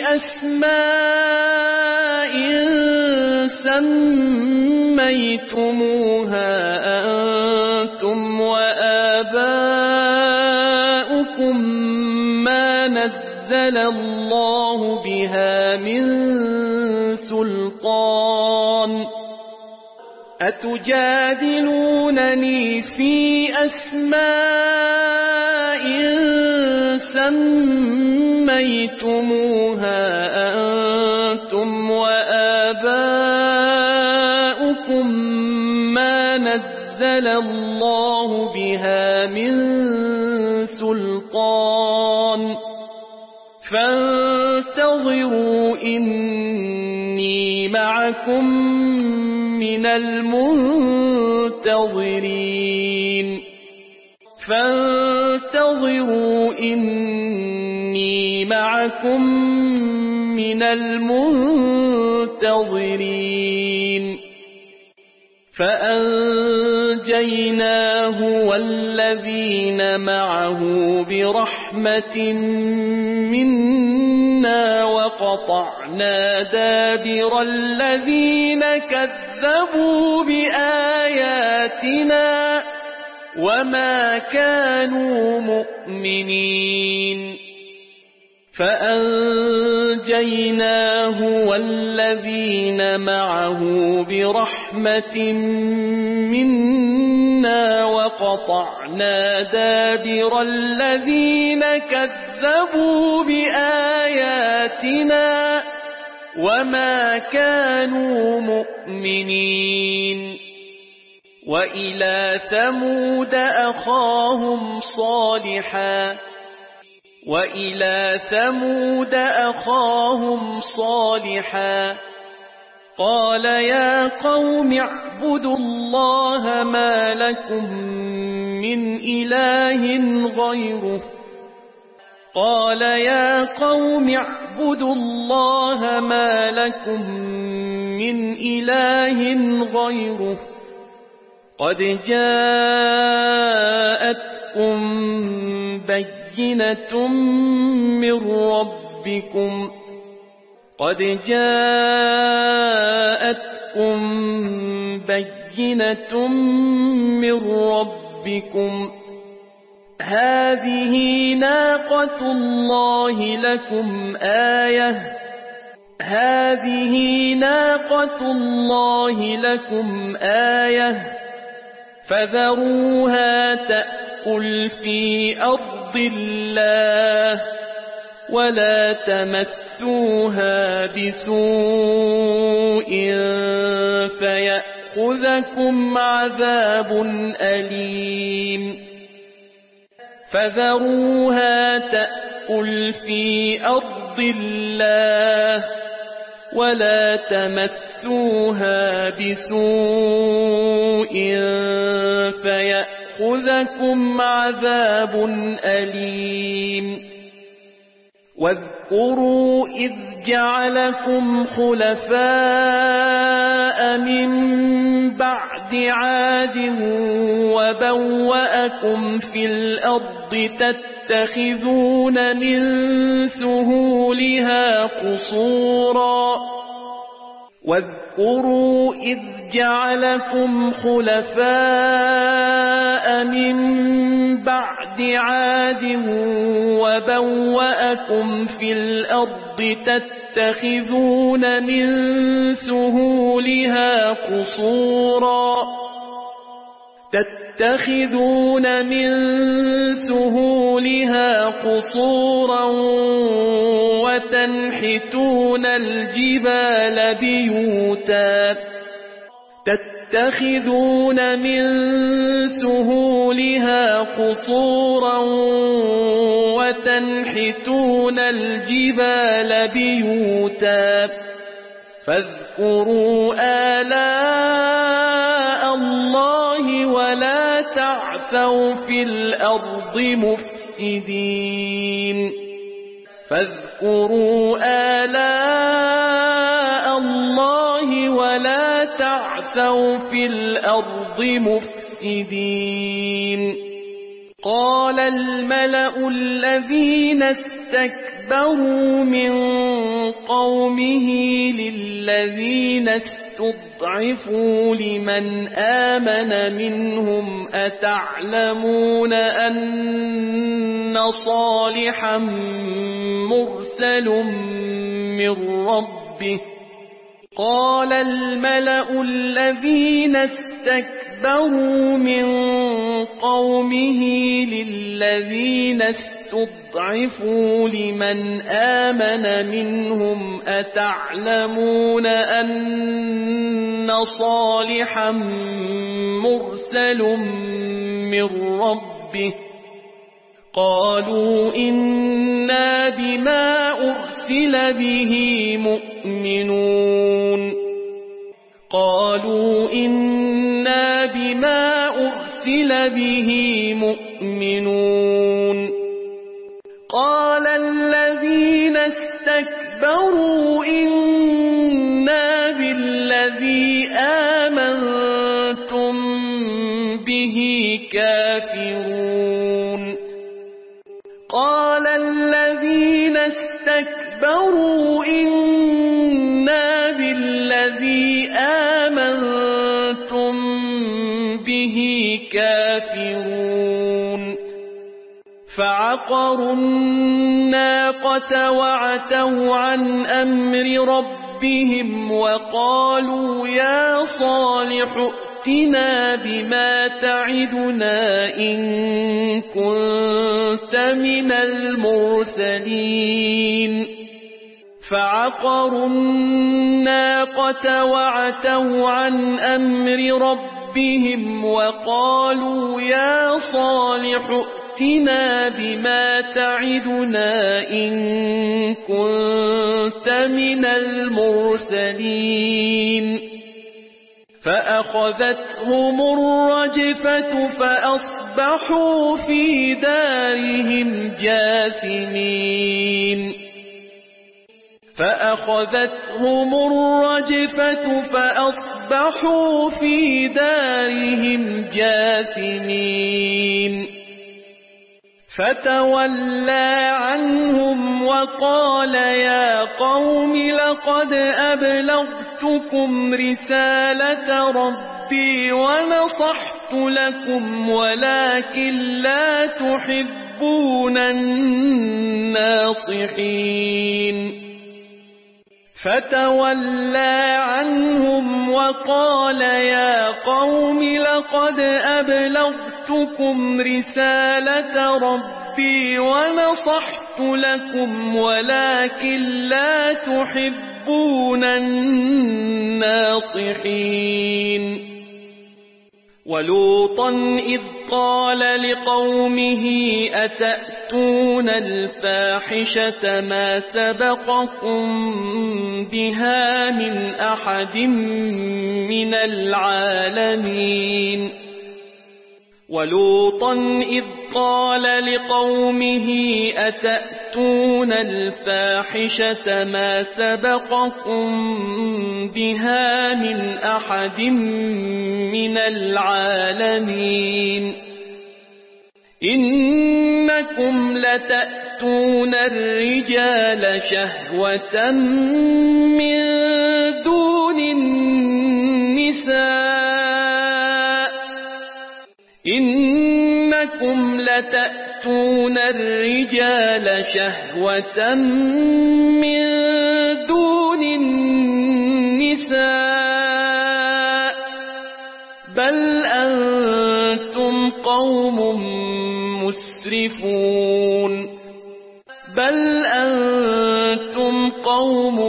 أسماء سميتموها أنتم وآباؤكم ما نزل الله بها من سلطان أتجادلونني في أسماء سميتموها أنتم وآباؤكم ما نزل الله بها من سلطان فانتظروا إني معكم من المنتظرين فانتظروا إني معكم من المنتظرين فأنجيناه والذين معه برحمة منا وقطعنا دابر الذين كذبوا بآياتنا وما كانوا مؤمنين فأنجيناه والذين معه برحمة منا وقطعنا دابر الذين كذبوا بآياتنا وما كانوا مؤمنين وإلى ثمود أخاهم صالحا قال يا قوم اعبدوا الله ما لكم من إله غيره قد جاءتكم بينة من ربكم هذه ناقة الله لكم آية فذروها تأكل في أرض الله ولا تمسوها بسوء فيأخذكم عذاب أليم فذروها تأكل في أرض الله ولا تمسوها بسوء فيأخذكم عذاب أليم واذكروا إذ جعلكم خلفاء من بعد عاد وبوأكم في الأرض تتخذون من سهولها قصورا واذكروا إذ جعلكم خلفاء من بعد عاد وبوأكم في الأرض تتخذون من سهولها قصورا وتنحتون الجبال بيوتا فاذكروا آلاء الله ولا تعثوا في الأرض مفسدين قال الملأ الذين استكبروا من قومه للذين استضعفوا لمن آمن منهم أتعلمون أن صالحا مرسل من ربه قال الملأ الذين استكبروا من قومه للذين استضعفوا لمن آمن منهم أتعلمون أن صالحا مرسل من ربه قالوا إنا بما أرسل به مؤمنون قال الذين استكبروا إنا بالذي آمنتم به كافرون قال الذين استكبروا إنا بالذي آمنتم به كافرون فعقروا الناقة وعتوا عن أمر ربهم وقالوا يا صالح ائتنا بما تعدنا إن كنت من المرسلين فعقروا الناقة وعتوا عن أمر ربهم وقالوا يا صالح ائتنا بما تعدنا إن كنت من المرسلين فأخذتهم الرجفة فأصبحوا في دارهم جاثمين فأخذتهم الرجفة فأصبحوا في دارهم جاثمين فتولى عنهم وقال يا قوم لقد أبلغتكم رسالة ربي ونصحت لكم ولكن لا تحبون الناصحين فتولى عنهم وقال يا قوم لقد أبلغتكم رسالة ربي ونصحت لكم ولكن لا تحبون الناصحين ولوطا إذ قال لقومه أتأتون الفاحشة ما سبقكم بها من أحد من العالمين ولوطا إذ قال لقومه أتأتون الفاحشة ما سبقكم بها من أحد من العالمين إنكم لتأتون الرجال شهوة من دون النساء إنكم لتأتون الرجال شهوة من دون النساء بل أنتم قوم مسرفون بل أنتم قوم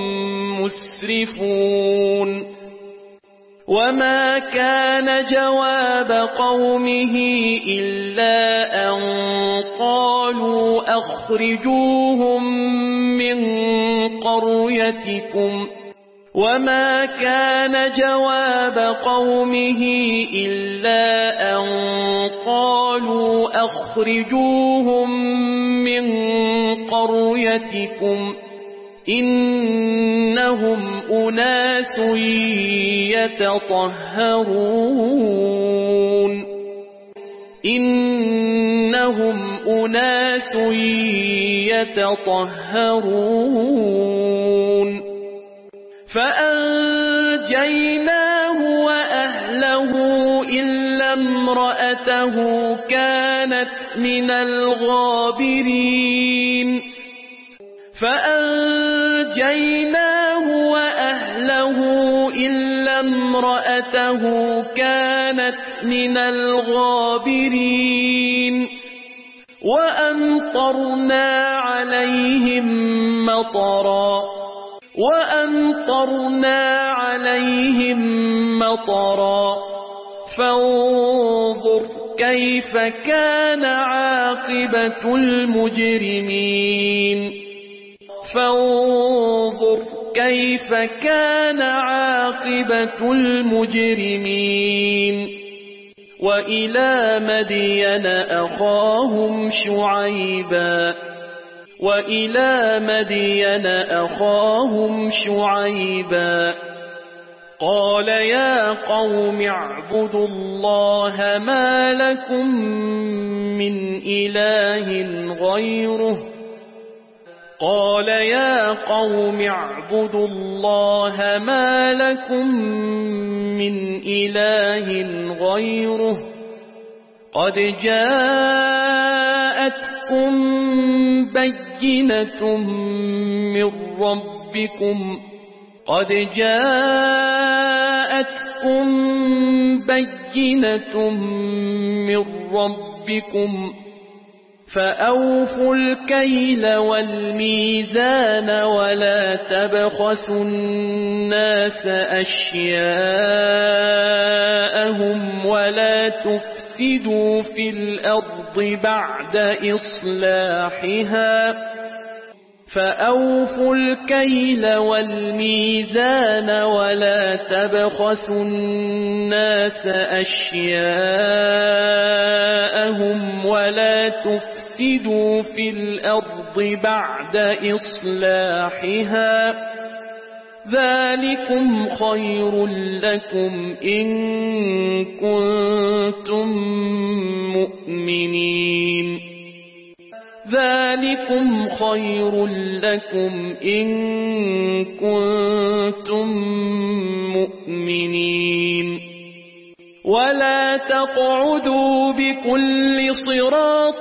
مسرفون وما كان جواب قومه إلا أن قالوا أخرجوهم من قريتكم وما كان جواب قومه إلا أن قالوا أخرجوهم من قريتكم إنهم أناس يتطهرون إنهم أناس يتطهرون فأنجيناه وأهله إلا امرأته كانت من الغابرين فأنجيناه وأهله إلا امرأته كانت من الغابرين وأمطرنا عليهم مطرا فانظر كيف كان عاقبة المجرمين فانظر كيف كان عاقبة المجرمين وإلى مدين أخاهم شعيبا قال يا قوم اعبدوا الله ما لكم من إله غيره قد جاءتكم بينة من ربكم فأوفوا الكيل والميزان ولا تبخسوا الناس أشياءهم ولا تفسدوا في الأرض بعد إصلاحها فأوفوا الكيل والميزان ولا تبخسوا الناس أشياءهم ولا تفسدوا في الأرض بعد إصلاحها ذلكم خير لكم إن كنتم مؤمنين ذلكم خير لكم إن كنتم مؤمنين ولا تقعدوا بكل صراط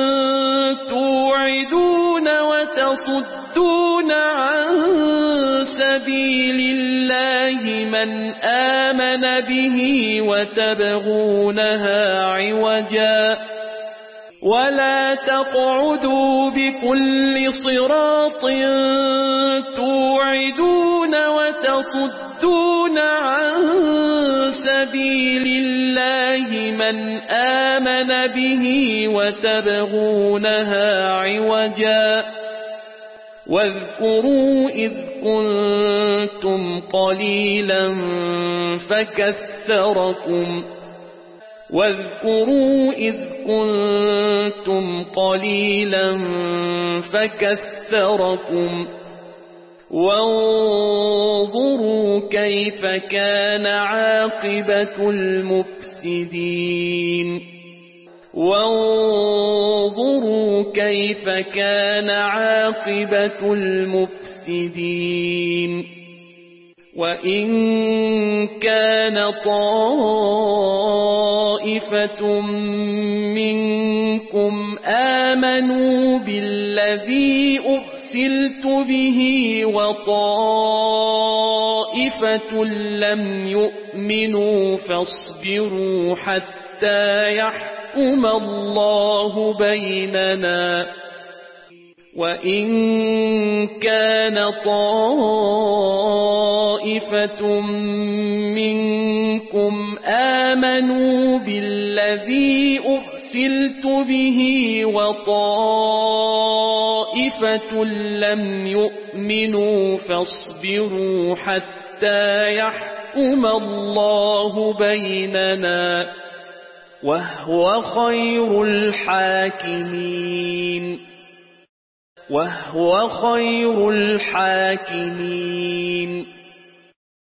توعدون وتصدون عن سبيل الله من آمن به وتبغونها عوجا ولا تقعدوا بكل صراط توعدون وتصدون عن سبيل الله من آمن به وتبغونها عوجا واذكروا إذ كنتم قليلا فكثركم واذكروا إذ كنتم قليلا فكثركم وانظروا كيف كان عاقبة المفسدين وانظروا كيف كان عاقبة المفسدين وإن كان طائفة منكم آمنوا بالذي أرسلت به وطائفة لم يؤمنوا فاصبروا حتى يحكم الله بيننا وإن كان طائفة منكم آمنوا بالذي أرسلت به وطائفة لم يؤمنوا فاصبروا حتى يحكم الله بيننا وهو خير الحاكمين وهو خير الحاكمين